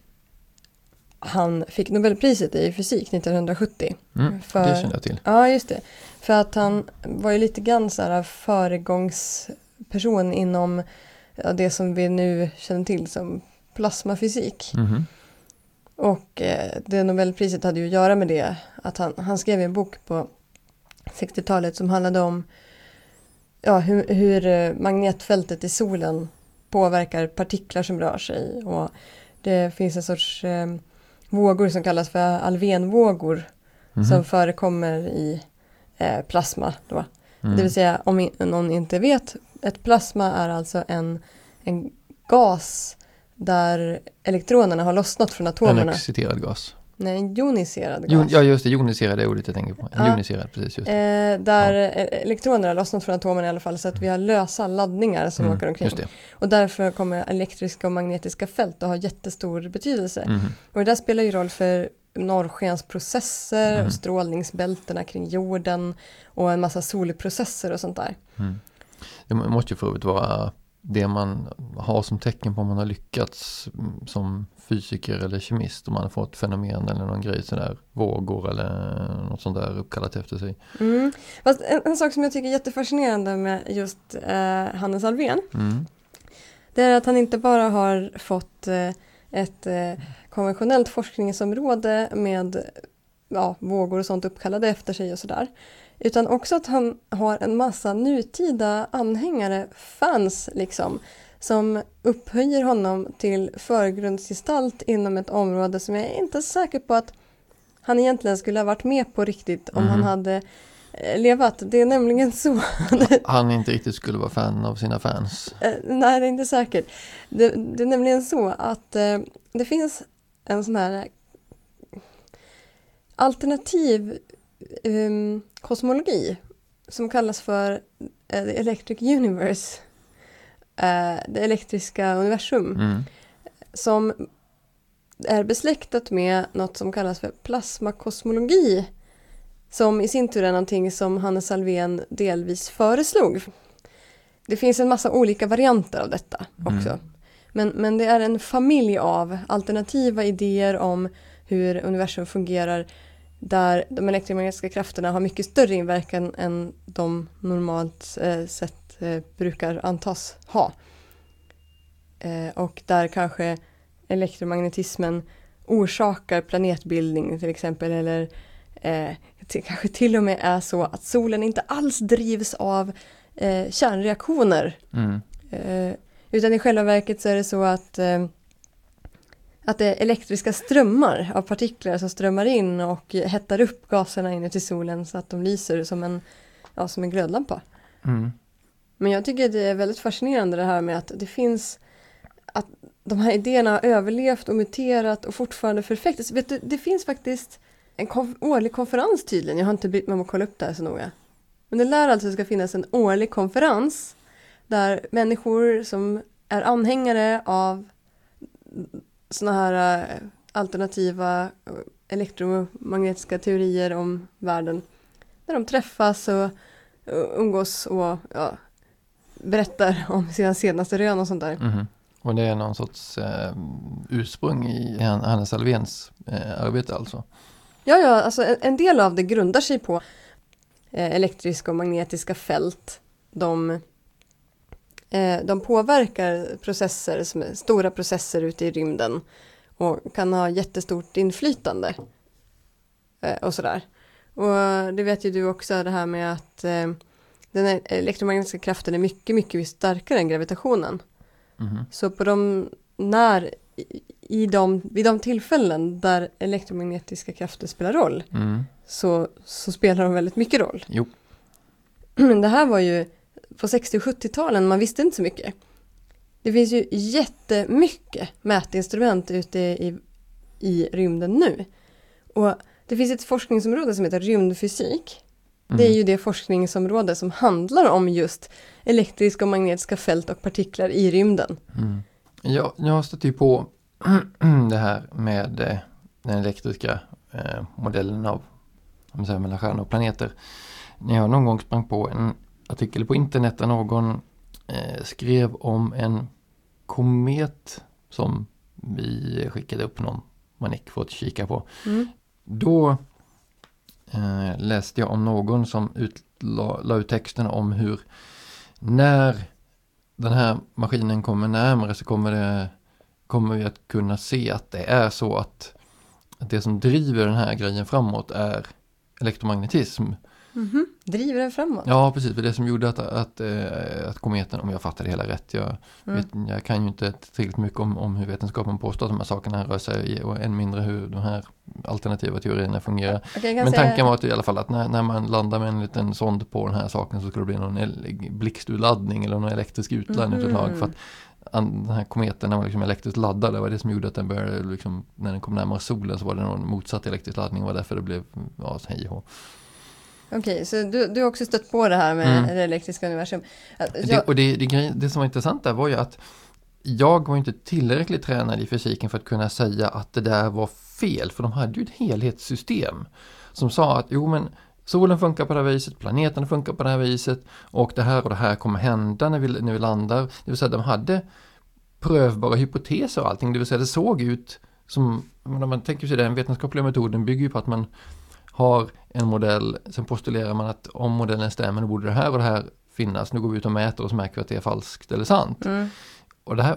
han fick Nobelpriset i fysik nittonhundrasjuttio. Mm, För- det känner jag till. Ja, just det. För att han var ju lite grann så här föregångsperson inom ja, det som vi nu känner till som plasmafysik. Mhm. Och eh, det Nobelpriset hade ju att göra med det. Att han, han skrev en bok på sextiotalet som handlade om ja, hur, hur eh, magnetfältet i solen påverkar partiklar som rör sig. Och det finns en sorts eh, vågor som kallas för Alfvénvågor Mhm. som förekommer i eh, plasma. Då. Mm. Det vill säga, om i- någon inte vet, ett plasma är alltså en, en gas där elektronerna har lossnat från En atomerna. exciterad gas. Nej, en joniserad gas. Jo, ja, just det. Joniserad är ordet jag tänker på. Ja. Joniserad, precis. Just det. Eh, där eh, elektroner har lossnat från atomerna i alla fall så att vi har lösa laddningar som Mm, åker omkring. just det. Och därför kommer elektriska och magnetiska fält att ha jättestor betydelse. Mhm. Och det där spelar ju roll för norrskensprocesser, Mm. och strålningsbältena kring jorden och en massa solprocesser och sånt där. Mm. Det må- måste ju för övrigt vara det man har som tecken på om man har lyckats mm, som fysiker eller kemist, om man har fått fenomen eller någon grej sådär, vågor eller något sånt där uppkallat efter sig. Mm. Fast en, en sak som jag tycker är jättefascinerande med just eh, Hannes Alfvén, Mm. det är att han inte bara har fått eh, ett eh, konventionellt forskningsområde med ja, vågor och sånt uppkallade efter sig och sådär. Utan också att han har en massa nutida anhängare, fans liksom, som upphöjer honom till förgrundsgestalt inom ett område som jag är inte säker på att han egentligen skulle ha varit med på riktigt om Mhm. han hade eh, levat. Det är nämligen så. Han inte riktigt skulle vara fan av sina fans. Eh, nej, det är inte säkert. Det, det är nämligen så att eh, det finns en sån här alternativ um, kosmologi som kallas för eh, The Electric Universe. Eh, det elektriska universum. Mm. Som är besläktat med något som kallas för plasmakosmologi. Som i sin tur är någonting som Hannes Alfvén delvis föreslog. Det finns en massa olika varianter av detta också. Mm. Men, men det är en familj av alternativa idéer om hur universum fungerar där de elektromagnetiska krafterna har mycket större inverkan än de normalt eh, sett eh, brukar antas ha. Eh, och där kanske elektromagnetismen orsakar planetbildning till exempel, eller eh, det kanske till och med är så att solen inte alls drivs av eh, kärnreaktioner. Mm. Eh, utan i själva verket så är det så att, eh, att det är elektriska strömmar av partiklar som strömmar in och hettar upp gaserna inuti solen så att de lyser som en, ja, som en glödlampa. Mm. Men jag tycker det är väldigt fascinerande det här med att det finns, att de här idéerna har överlevt och muterat och fortfarande förfäktas. Vet du, det finns faktiskt en konf- årlig konferens tydligen. Jag har inte brytt mig om att kolla upp det här så noga. Men det lär alltså ska finnas en årlig konferens där människor som är anhängare av såna här alternativa elektromagnetiska teorier om världen, där de träffas och umgås och ja, berättar om sina senaste rön och sånt där. Mm. Och det är någon sorts eh, ursprung i Hannes Alfvéns eh, arbete alltså? Ja, ja, alltså en, en del av det grundar sig på eh, elektriska och magnetiska fält. De, eh, de påverkar processer, som är stora processer ute i rymden och kan ha jättestort inflytande eh, och sådär. Och det vet ju du också, det här med att eh, den elektromagnetiska kraften är mycket, mycket starkare än gravitationen. Mm. Så på de, när, i de, vid de tillfällen där elektromagnetiska krafter spelar roll, mm. så, så spelar de väldigt mycket roll. Jo. Men det här var ju på sextio- och sjuttio-talen, man visste inte så mycket. Det finns ju jättemycket mätinstrument ute i, i rymden nu. Och det finns ett forskningsområde som heter rymdfysik. Mm. Det är ju det forskningsområde som handlar om just elektriska och magnetiska fält och partiklar i rymden. Mm. Ja, jag stött ju på det här med eh, den elektriska eh, modellen av om säger, mellan stjärnor och planeter. När jag någon gång sprang på en artikel på internet där någon eh, skrev om en komet som vi skickade upp någon manik för att kika på. Mm. Då eh, läste jag om någon som ut, la, la ut texten om hur när den här maskinen kommer närmare så kommer, det, kommer vi att kunna se att det är så att, att det som driver den här grejen framåt är elektromagnetism. Mm-hmm. Driver den framåt? Ja, precis. För det som gjorde att, att, att kometen, om jag fattar det hela rätt, jag, mm. vet, jag kan ju inte tillräckligt mycket om, om hur vetenskapen påstår att de här sakerna rör sig och än mindre hur de här alternativa teorierna fungerar. Okay, men tanken säga... var att i alla fall att när, när man landar med en liten sond på den här saken så skulle det bli någon el- blixturladdning eller någon elektrisk utladdning mm. utav för att den här kometen var liksom elektriskt laddad. Det var det som gjorde att den började liksom, när den kom närmare solen så var det någon motsatt elektrisk laddning och var därför det blev ja, hej och Okej, okay, så du, du har också stött på det här med mm. det elektriska universum. Jag... Det, och det, det, det som var intressant där var ju att jag var inte tillräckligt tränad i fysiken för att kunna säga att det där var fel. För de hade ju ett helhetssystem som sa att jo men solen funkar på det här viset, planeterna funkar på det här viset och det här och det här kommer hända när vi, när vi landar. Det vill säga de hade prövbara hypoteser och allting. Det vill säga det såg ut som, när man tänker sig den vetenskapliga metoden bygger ju på att man har en modell, sen postulerar man att om modellen stämmer, då borde det här och det här finnas. Nu går vi ut och mäter och så märker vi att det är falskt eller sant. Mm. Och det här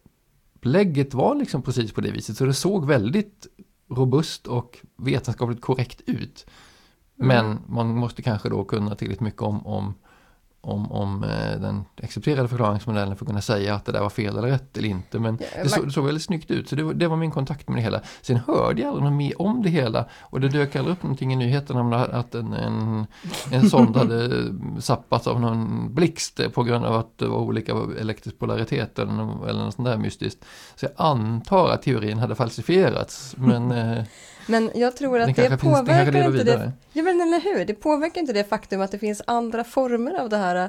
upplägget var liksom precis på det viset. Så det såg väldigt robust och vetenskapligt korrekt ut. Mm. Men man måste kanske då kunna tillräckligt mycket om, om, om, om eh, den accepterade förklaringsmodellen för att kunna säga att det där var fel eller rätt eller inte. Men ja, det, så, det såg väldigt snyggt ut. Så det var, det var min kontakt med det hela. Sen hörde jag aldrig något mer om det hela. Och det dök aldrig upp någonting i nyheterna om att en, en, en sond hade sappats av någon blixt på grund av att det var olika elektrisk polaritet eller, någon, eller något sånt där mystiskt. Så jag antar att teorin hade falsifierats. Men... Eh, Men jag tror att det påverkar finns, inte det. Ja, men eller hur? Det påverkar inte det faktum att det finns andra former av det här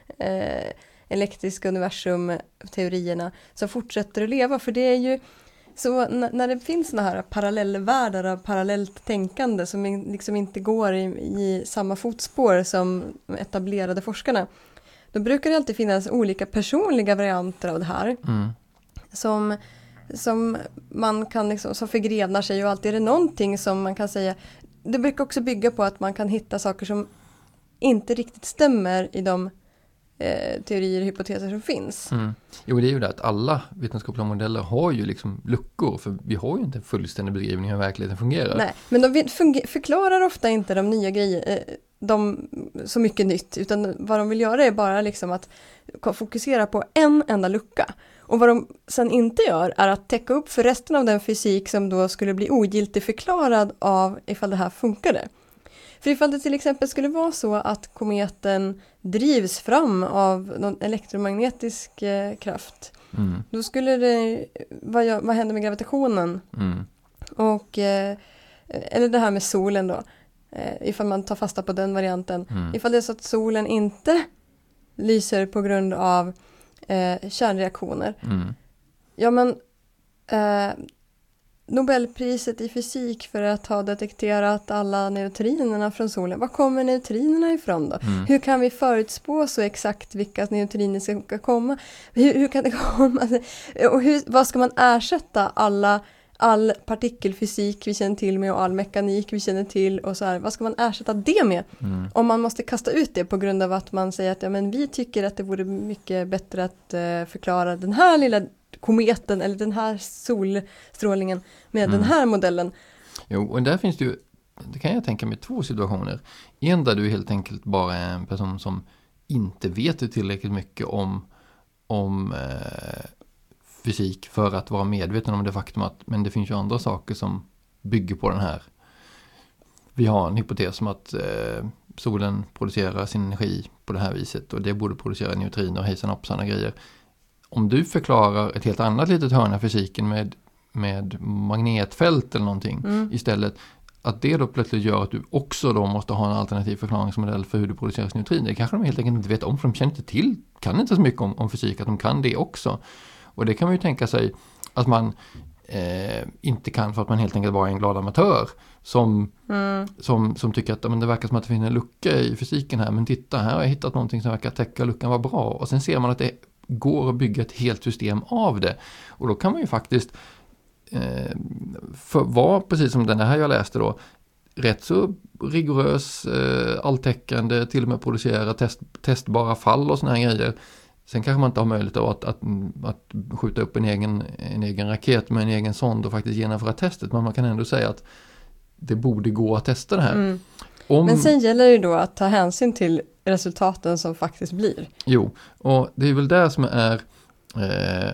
eh, elektriska universum-teorierna som fortsätter att leva. För det är ju så n- när det finns såna här parallellvärldar av parallellt tänkande som liksom inte går i, i samma fotspår som etablerade forskarna. Då brukar det alltid finnas olika personliga varianter av det här. Mm. Som... som man kan liksom, som förgrenar sig och alltid är det någonting som man kan säga, det brukar också bygga på att man kan hitta saker som inte riktigt stämmer i de eh, teorier och hypoteser som finns. Mm. Jo, det är ju det att alla vetenskapliga modeller har ju liksom luckor, för vi har ju inte en fullständig beskrivning av hur verkligheten fungerar. Nej, men de funger- förklarar ofta inte de nya grejer, de, så mycket nytt, utan vad de vill göra är bara liksom att fokusera på en enda lucka. Och vad de sen inte gör är att täcka upp för resten av den fysik som då skulle bli ogiltigförklarad av ifall det här funkade. För ifall det till exempel skulle vara så att kometen drivs fram av någon elektromagnetisk eh, kraft, Mm. då skulle det, vad, gör, vad händer med gravitationen? Mm. Och, eh, eller det här med solen då, eh, ifall man tar fasta på den varianten. Mm. Ifall det är så att solen inte lyser på grund av eh, kärnreaktioner. Mm. Ja, men eh, Nobelpriset i fysik för att ha detekterat alla neutrinerna från solen. Var kommer neutrinerna ifrån då? Mm. Hur kan vi förutspå så exakt vilka neutriner som ska komma? Hur, hur kan det komma? Och hur, vad ska man ersätta alla, all partikelfysik vi känner till med och all mekanik vi känner till och så här? Vad ska man ersätta det med? Mm. Om man måste kasta ut det på grund av att man säger att ja, men vi tycker att det vore mycket bättre att uh, förklara den här lilla kometen eller den här solstrålningen med Mm. den här modellen. Jo, och där finns det ju, det kan jag tänka mig, två situationer. En där du helt enkelt bara är en person som inte vet tillräckligt mycket om, om eh, fysik för att vara medveten om det faktum att, men det finns ju andra saker som bygger på den här. Vi har en hypotes om att eh, solen producerar sin energi på det här viset och det borde producera neutriner och hejsan hoppsan och grejer. Om du förklarar ett helt annat litet hörn av fysiken med, med magnetfält eller någonting Mm. istället, att det då plötsligt gör att du också då måste ha en alternativ förklaringsmodell för hur det produceras neutriner. Det kanske de helt enkelt inte vet om, för de känner inte till, kan inte så mycket om, om fysik, att de kan det också. Och det kan man ju tänka sig att man eh, inte kan för att man helt enkelt bara är en glad amatör som, Mm. som, som tycker att men det verkar som att det finns en lucka i fysiken här, men titta, här har jag hittat någonting som verkar täcka luckan var bra. Och sen ser man att det går att bygga ett helt system av det. Och då kan man ju faktiskt eh, för vara, precis som den här jag läste då, rätt så rigorös, eh, alltäckande, till och med producera test, testbara fall och såna här grejer. Sen kanske man inte har möjlighet att, att, att skjuta upp en egen, en egen raket med en egen sond och faktiskt genomföra testet, men man kan ändå säga att det borde gå att testa det här. Mm. Om, Men sen gäller det då att ta hänsyn till resultaten som faktiskt blir. Jo, och det är väl där som är eh,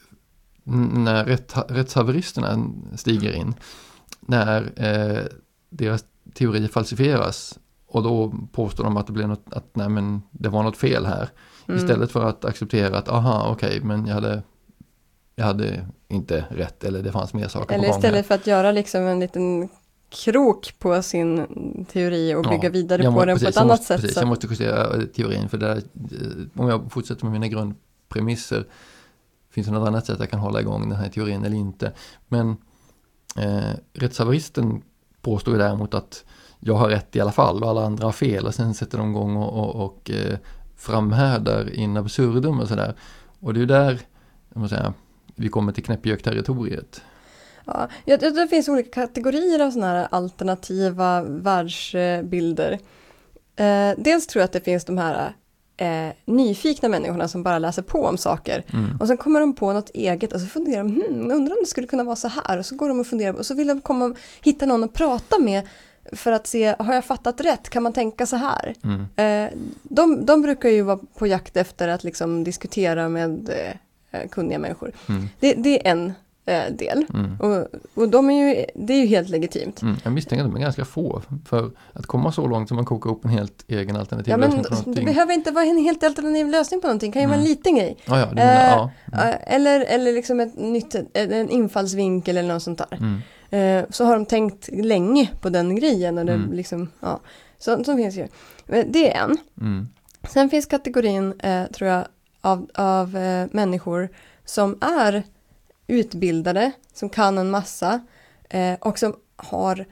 när rätt, rättshaveristerna stiger in, när eh, deras teorier falsifieras och då påstår de att det blev något, att nej, men det var något fel här. Mm. Istället för att acceptera att aha, okej, okay, men jag hade, jag hade inte rätt eller det fanns mer saker Eller på gång istället här. för att göra liksom en liten krok på sin teori och bygga Ja, vidare jag på må, den precis, på ett jag annat måste, sätt. Precis, Så. jag måste justera teorin för det där, om jag fortsätter med mina grundpremisser, finns det något annat sätt jag kan hålla igång den här teorin eller inte. Men eh, rättshaveristen påstår ju däremot att jag har rätt i alla fall och alla andra har fel, och sen sätter de igång och, och, och eh, framhärdar in absurdum och sådär. Och det är ju där, jag måste säga, vi kommer till knäppjök-territoriet. Ja, jag, jag, det finns olika kategorier av sådana här alternativa världsbilder. Eh, dels tror jag att det finns de här eh, nyfikna människorna som bara läser på om saker. Mm. Och sen kommer de på något eget och så funderar de, hmm, undrar om det skulle kunna vara så här. Och så går de och funderar och så vill de komma, hitta någon att prata med för att se, har jag fattat rätt? Kan man tänka så här? Mm. Eh, de, de brukar ju vara på jakt efter att liksom diskutera med eh, kunniga människor. Mm. Det, det är en eh, del. Mm. Och, och de är ju, det är ju helt legitimt. Mm. Jag misstänker att de är ganska få, för att komma så långt som man kokar upp en helt egen alternativ Ja, men lösning på det någonting. behöver inte vara en helt alternativ lösning på någonting. Det kan ju Mm. vara en liten grej. Ja, ja, det menar, Eh, ja. Mm. eh, Eller, eller liksom ett nytt, en infallsvinkel eller något sånt där. Mm. Eh, så har de tänkt länge på den grejen. Och det Mm. liksom, ja. så, så finns ju. Men det är en. Mm. Sen finns kategorin, eh, tror jag, av, av eh, människor som är utbildade, som kan en massa eh, och som har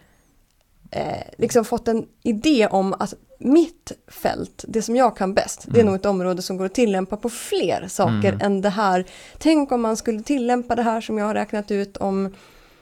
eh, liksom fått en idé om att mitt fält, det som jag kan bäst, det är Mm. nog ett område som går att tillämpa på fler saker Mm. än det här. Tänk om man skulle tillämpa det här som jag har räknat ut om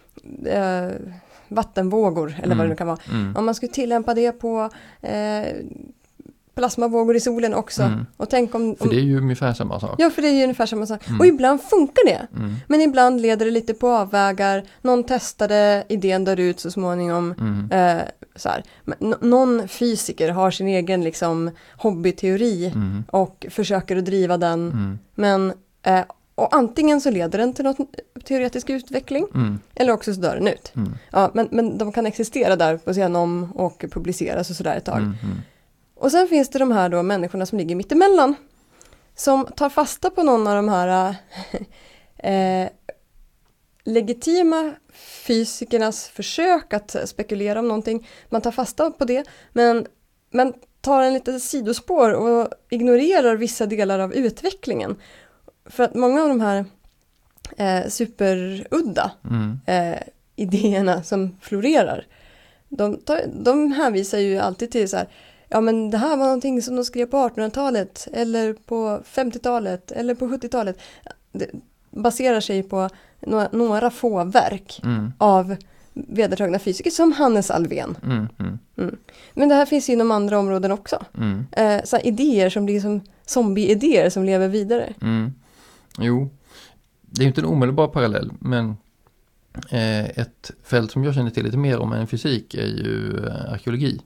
eh, vattenvågor, eller vad det nu kan vara. Mm. Om man skulle tillämpa det på eh, plasmavågor i solen också. Mm. Och tänk om, om... För det är ju ungefär samma sak. Ja, för det är ju ungefär samma sak. Mm. Och ibland funkar det. Mm. Men ibland leder det lite på avvägar. Någon testade, idén dör ut så småningom. Mm. Eh, så här. Men n- någon fysiker har sin egen liksom, hobbyteori Mm. och försöker att driva den. Mm. Men eh, och antingen så leder den till något teoretisk utveckling Mm. eller också så dör den ut. Mm. Ja, men, men de kan existera där på scen om och publiceras och sådär ett tag. Mm. Mm. Och sen finns det de här då människorna som ligger mittemellan som tar fasta på någon av de här eh, legitima fysikernas försök att spekulera om någonting. Man tar fasta på det, men, men tar en lite sidospår och ignorerar vissa delar av utvecklingen. För att många av de här eh, superudda Mm. eh, idéerna som florerar, de, tar, de hänvisar ju alltid till så här, ja men det här var någonting som de skrev på artonhundratalet eller på femtiotalet eller på sjuttiotalet. Det baserar sig på några, några få verk Mm. av vedertagna fysiker som Hannes Alfvén. Mm. Mm. Mm. Men det här finns inom andra områden också. Mm. Eh, så här idéer som blir som zombie-idéer som lever vidare. Mm. Jo, det är inte en omedelbar parallell, men eh, ett fält som jag känner till lite mer om än fysik är ju eh, arkeologi.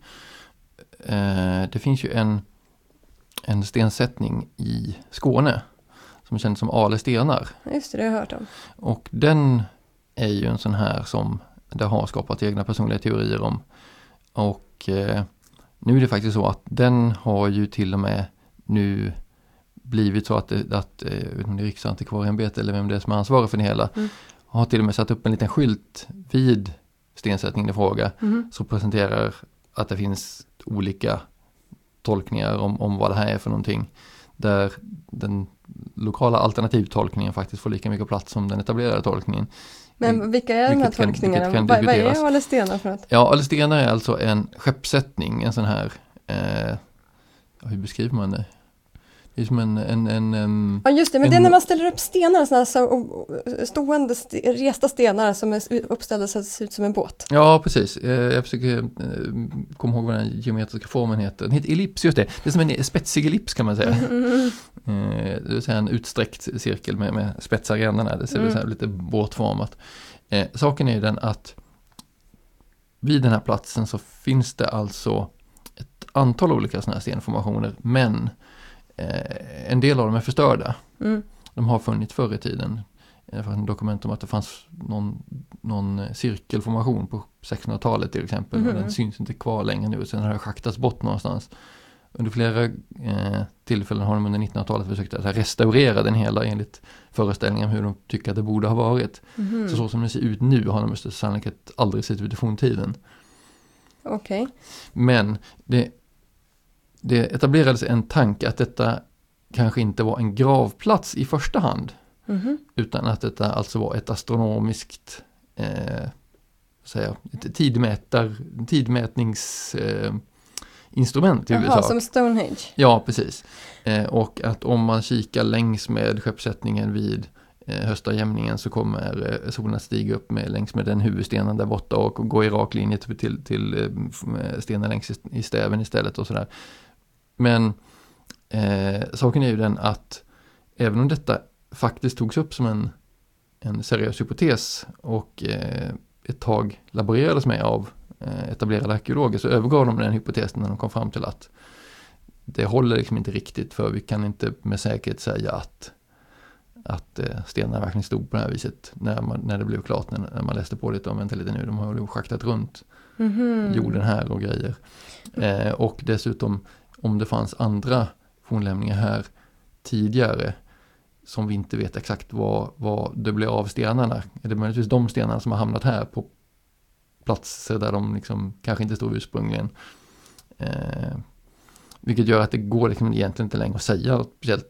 Eh, det finns ju en, en stensättning i Skåne som känns som Ale stenar. Just det, det har jag hört om. Och den är ju en sån här som det har skapat egna personliga teorier om. Och eh, nu är det faktiskt så att den har ju till och med nu blivit så att, det, att eh, jag vet inte om det är Riksantikvarieämbetet eller vem det är som är ansvarig för det hela, Mm. har till och med satt upp en liten skylt vid stensättningen i fråga Mm. som presenterar att det finns olika tolkningar om, om vad det här är för någonting. Där den lokala alternativtolkningen faktiskt får lika mycket plats som den etablerade tolkningen. Men vilka är de här Vilket kan- tolkningarna? vilket kan Vad, vad diskuteras. är Ale stenar för något? Ja, Ale stenar är alltså en skeppssättning, en sån här, eh, ja, hur beskriver man det? Det är som en, en, en, en Ja just det, men en- det är när man ställer upp stenar, såna här så, och, och, stående st- resta stenar som är uppställda så att det ser ut som en båt. ja, precis. Eh, jag försöker eh, komma ihåg vad den geometriska formen heter. Den heter ellips, just det. Det är som en spetsig ellips kan man säga. Mm. Eh, det vill säga en utsträckt cirkel med, med spetsar i ändarna. Det ser Mm. så här lite båtformat. Eh, saken är ju den att vid den här platsen så finns det alltså ett antal olika sådana här stenformationer, men eh, en del av dem är förstörda. Mm. De har funnits förr i tiden. Det fanns en dokument om att det fanns någon, någon cirkelformation på sextonhundratalet till exempel. Mhm. Och den syns inte kvar längre nu. Sen har det schaktats bort någonstans. Under flera eh, tillfällen har de under nittonhundratalet försökt att restaurera den hela enligt föreställningar om hur de tycker att det borde ha varit. Mhm. Så så som det ser ut nu har de med största sannolikhet aldrig sett ut i forntiden. Okej. Men det, det etablerades en tanke att detta kanske inte var en gravplats i första hand. Mhm. Utan att detta alltså var ett astronomiskt eh, säga, ett tidmätar, tidmätningsinstrument eh, instrument i Jaha, huvudsak. som Stonehenge. Ja, precis. Eh, och att om man kikar längs med skeppssättningen vid eh, höstajämningen så kommer eh, solen att stiga upp med, längs med den huvudstenen där borta och gå i rak linje till, till, till eh, stenen längs i, i stäven istället och sådär. Men eh, saken är ju den att även om detta faktiskt togs upp som en, en seriös hypotes och eh, ett tag laborerades med av eh, etablerade arkeologer, så övergav de den hypotesen när de kom fram till att det håller liksom inte riktigt, för vi kan inte med säkerhet säga att, att eh, stenarna verkligen stod på det här viset när, man, när det blev klart, när, när man läste på lite om vänta lite nu, de har ju schaktat runt Mhm. jorden här och grejer. Eh, och dessutom om det fanns andra fornlämningar här tidigare som vi inte vet exakt vad, vad det blev av stenarna. Är det möjligtvis de stenarna som har hamnat här på platser där de liksom kanske inte stod ursprungligen. Eh, vilket gör att det går liksom egentligen inte längre att säga speciellt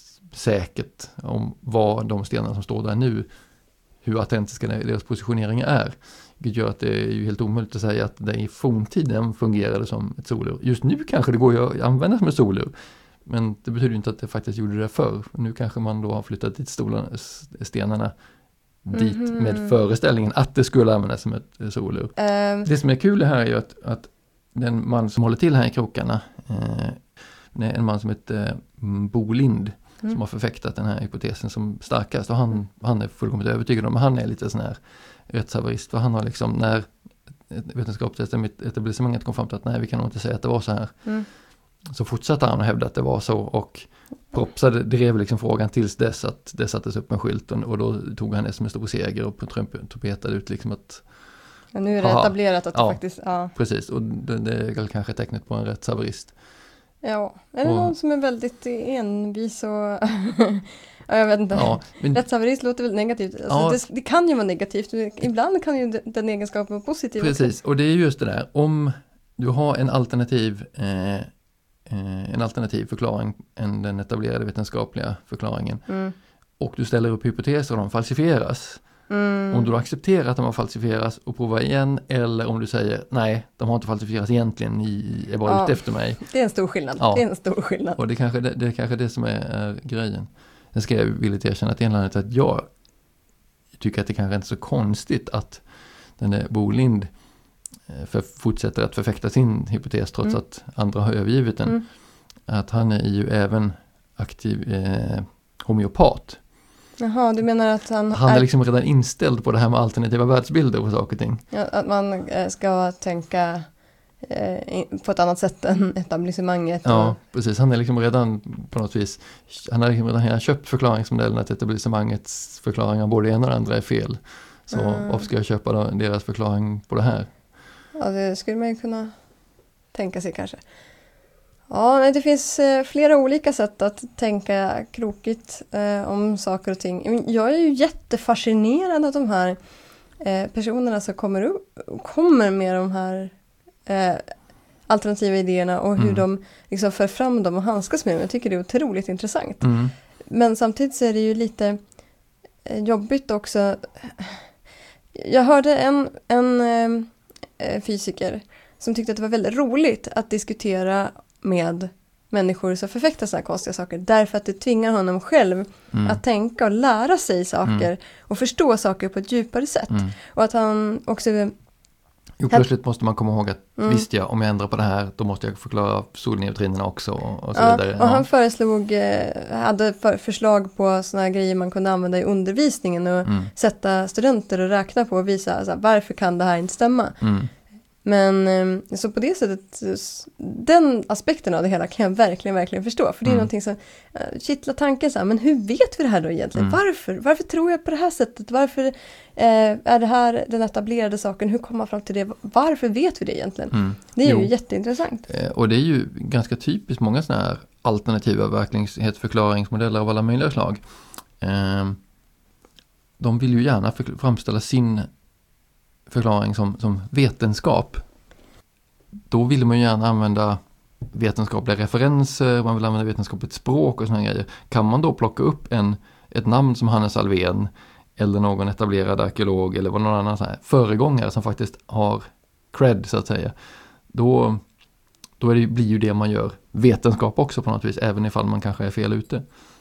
säkert om vad de stenarna som står där nu, hur autentiska deras positionering är. Vilket gör att det är ju helt omöjligt att säga att det i forntiden fungerade som ett solur. Just nu kanske det går ju att använda som ett solur. Men det betyder ju inte att det faktiskt gjorde det förr. Nu kanske man då har flyttat dit stolarna, stenarna dit Mhm. med föreställningen att det skulle användas som ett solur. Ehm, Det som är kul här är ju att, att den man som håller till här i krokarna, eh, det är en man som heter eh, Bo Lind, Mm. som har förfäktat den här hypotesen som starkast, och han, han är fullkomligt övertygad om, men han är lite sån här rättshaverist, för han har liksom, när vetenskapsetablissemanget kom fram till att nej, vi kan nog inte säga att det var så här, mm. så fortsatte han att hävda att det var så, och propsade, drev liksom frågan tills dess att det sattes upp en skylt och, och då tog han S M S på seger och trumpetade ut liksom att ja, nu är det aha, etablerat att ja, det faktiskt... Ja, precis. Och det, det är väl kanske tecknet på en rättshaverist. ja. Är det och, någon som är väldigt envis och... ja, jag vet inte. Ja, men, rättshaverist låter väl negativt. Alltså, ja, det, det kan ju vara negativt. Ibland kan ju den egenskapen vara positiv. Precis, också. Och det är just det där. Om du har en alternativ... Eh, en alternativ förklaring än den etablerade vetenskapliga förklaringen. Mm. Och du ställer upp hypoteser och de falsifieras. Mm. Om du accepterar att de har falsifierats och provar igen, eller om du säger nej, de har inte falsifierats egentligen, ni är bara ja, ute efter mig. Det är en stor skillnad. Ja. Det är en stor skillnad. Och det är kanske det, det, är kanske det som är, är grejen. Sen ska jag villigt erkänna att enlandet att jag tycker att det kanske inte är så konstigt att den där Bo Lind för fortsätter att förfäkta sin hypotes trots mm. att andra har övergivit den. Mm. Att han är ju även aktiv eh, homeopat. Jaha, du menar att han... Han är, är liksom redan inställd på det här med alternativa världsbilder och saker och ting. Ja, att man ska tänka eh, på ett annat sätt än etablissemanget. Ja, och... precis. Han är liksom redan på något vis... Han har liksom redan köpt förklaringsmodellen att etablissemangets förklaringar både en och andra är fel. Så mm. varför ska jag köpa då deras förklaring på det här? Ja, det skulle man ju kunna tänka sig kanske. Ja, det finns eh, flera olika sätt att tänka krokigt eh, om saker och ting. Jag är ju jättefascinerad av de här eh, personerna som kommer, upp, kommer med de här eh, alternativa idéerna och hur mm. de liksom för fram dem och handskas med dem. Jag tycker det är otroligt intressant. Mm. Men samtidigt så är det ju lite eh, jobbigt också. Jag hörde en... en eh, fysiker som tyckte att det var väldigt roligt att diskutera med människor som förfäktar sådana här konstiga saker därför att det tvingar honom själv mm. att tänka och lära sig saker mm. och förstå saker på ett djupare sätt. Mm. Och att han också... Jo, plötsligt måste man komma ihåg att mm. visst ja, om jag ändrar på det här då måste jag förklara solneutrinerna också och, och så ja, vidare. Och ja. Han föreslog, hade för, förslag på såna här grejer man kunde använda i undervisningen och mm. sätta studenter och räkna på och visa alltså, varför kan det här inte stämma. Mm. Men så på det sättet, den aspekten av det hela kan jag verkligen, verkligen förstå. För det är mm. någonting som uh, kittlar tanken så här, men hur vet vi det här då egentligen? Mm. Varför? Varför tror jag på det här sättet? Varför uh, är det här den etablerade saken? Hur kommer man fram till det? Varför vet vi det egentligen? Mm. Det är jo. ju jätteintressant. Eh, och det är ju ganska typiskt många sådana här alternativa verklighetsförklaringsmodeller av alla möjliga slag. Eh, de vill ju gärna för- framställa sin förklaring som, som vetenskap. Då vill man ju gärna använda vetenskapliga referenser, man vill använda vetenskapligt språk och såna grejer. Kan man då plocka upp en, ett namn som Hannes Alfvén eller någon etablerad arkeolog eller vad någon annan sån här föregångare som faktiskt har cred så att säga, då, då är det, blir ju det man gör vetenskap också på något vis, även ifall man kanske är fel ute.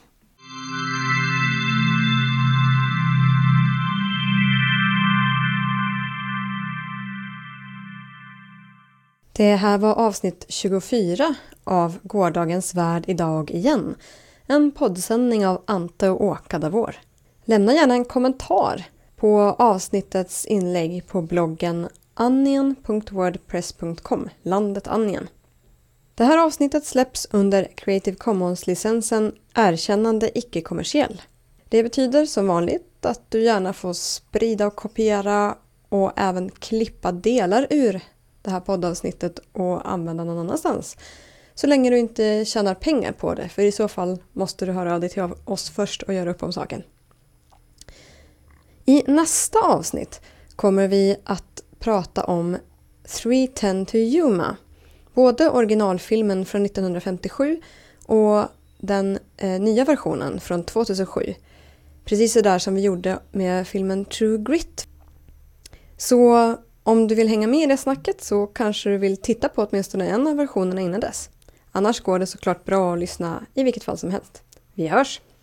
Det här var avsnitt tjugofyra av Gårdagens värld idag igen. En poddsändning av Ante och Åka Davor. Lämna gärna en kommentar på avsnittets inlägg på bloggen annien punkt wordpress punkt com, landet Annien. Det här avsnittet släpps under Creative Commons-licensen Erkännande icke-kommersiell. Det betyder som vanligt att du gärna får sprida och kopiera och även klippa delar ur det här poddavsnittet och använda någon annanstans. Så länge du inte tjänar pengar på det, för i så fall måste du höra av dig till oss först och göra upp om saken. I nästa avsnitt kommer vi att prata om three ten to Yuma. Både originalfilmen från nittonhundrafemtiosju och den eh, nya versionen från tvåtusensju. Precis så där som vi gjorde med filmen True Grit. Så om du vill hänga med i det snacket så kanske du vill titta på åtminstone en av versionerna innan dess. Annars går det såklart bra att lyssna i vilket fall som helst. Vi hörs!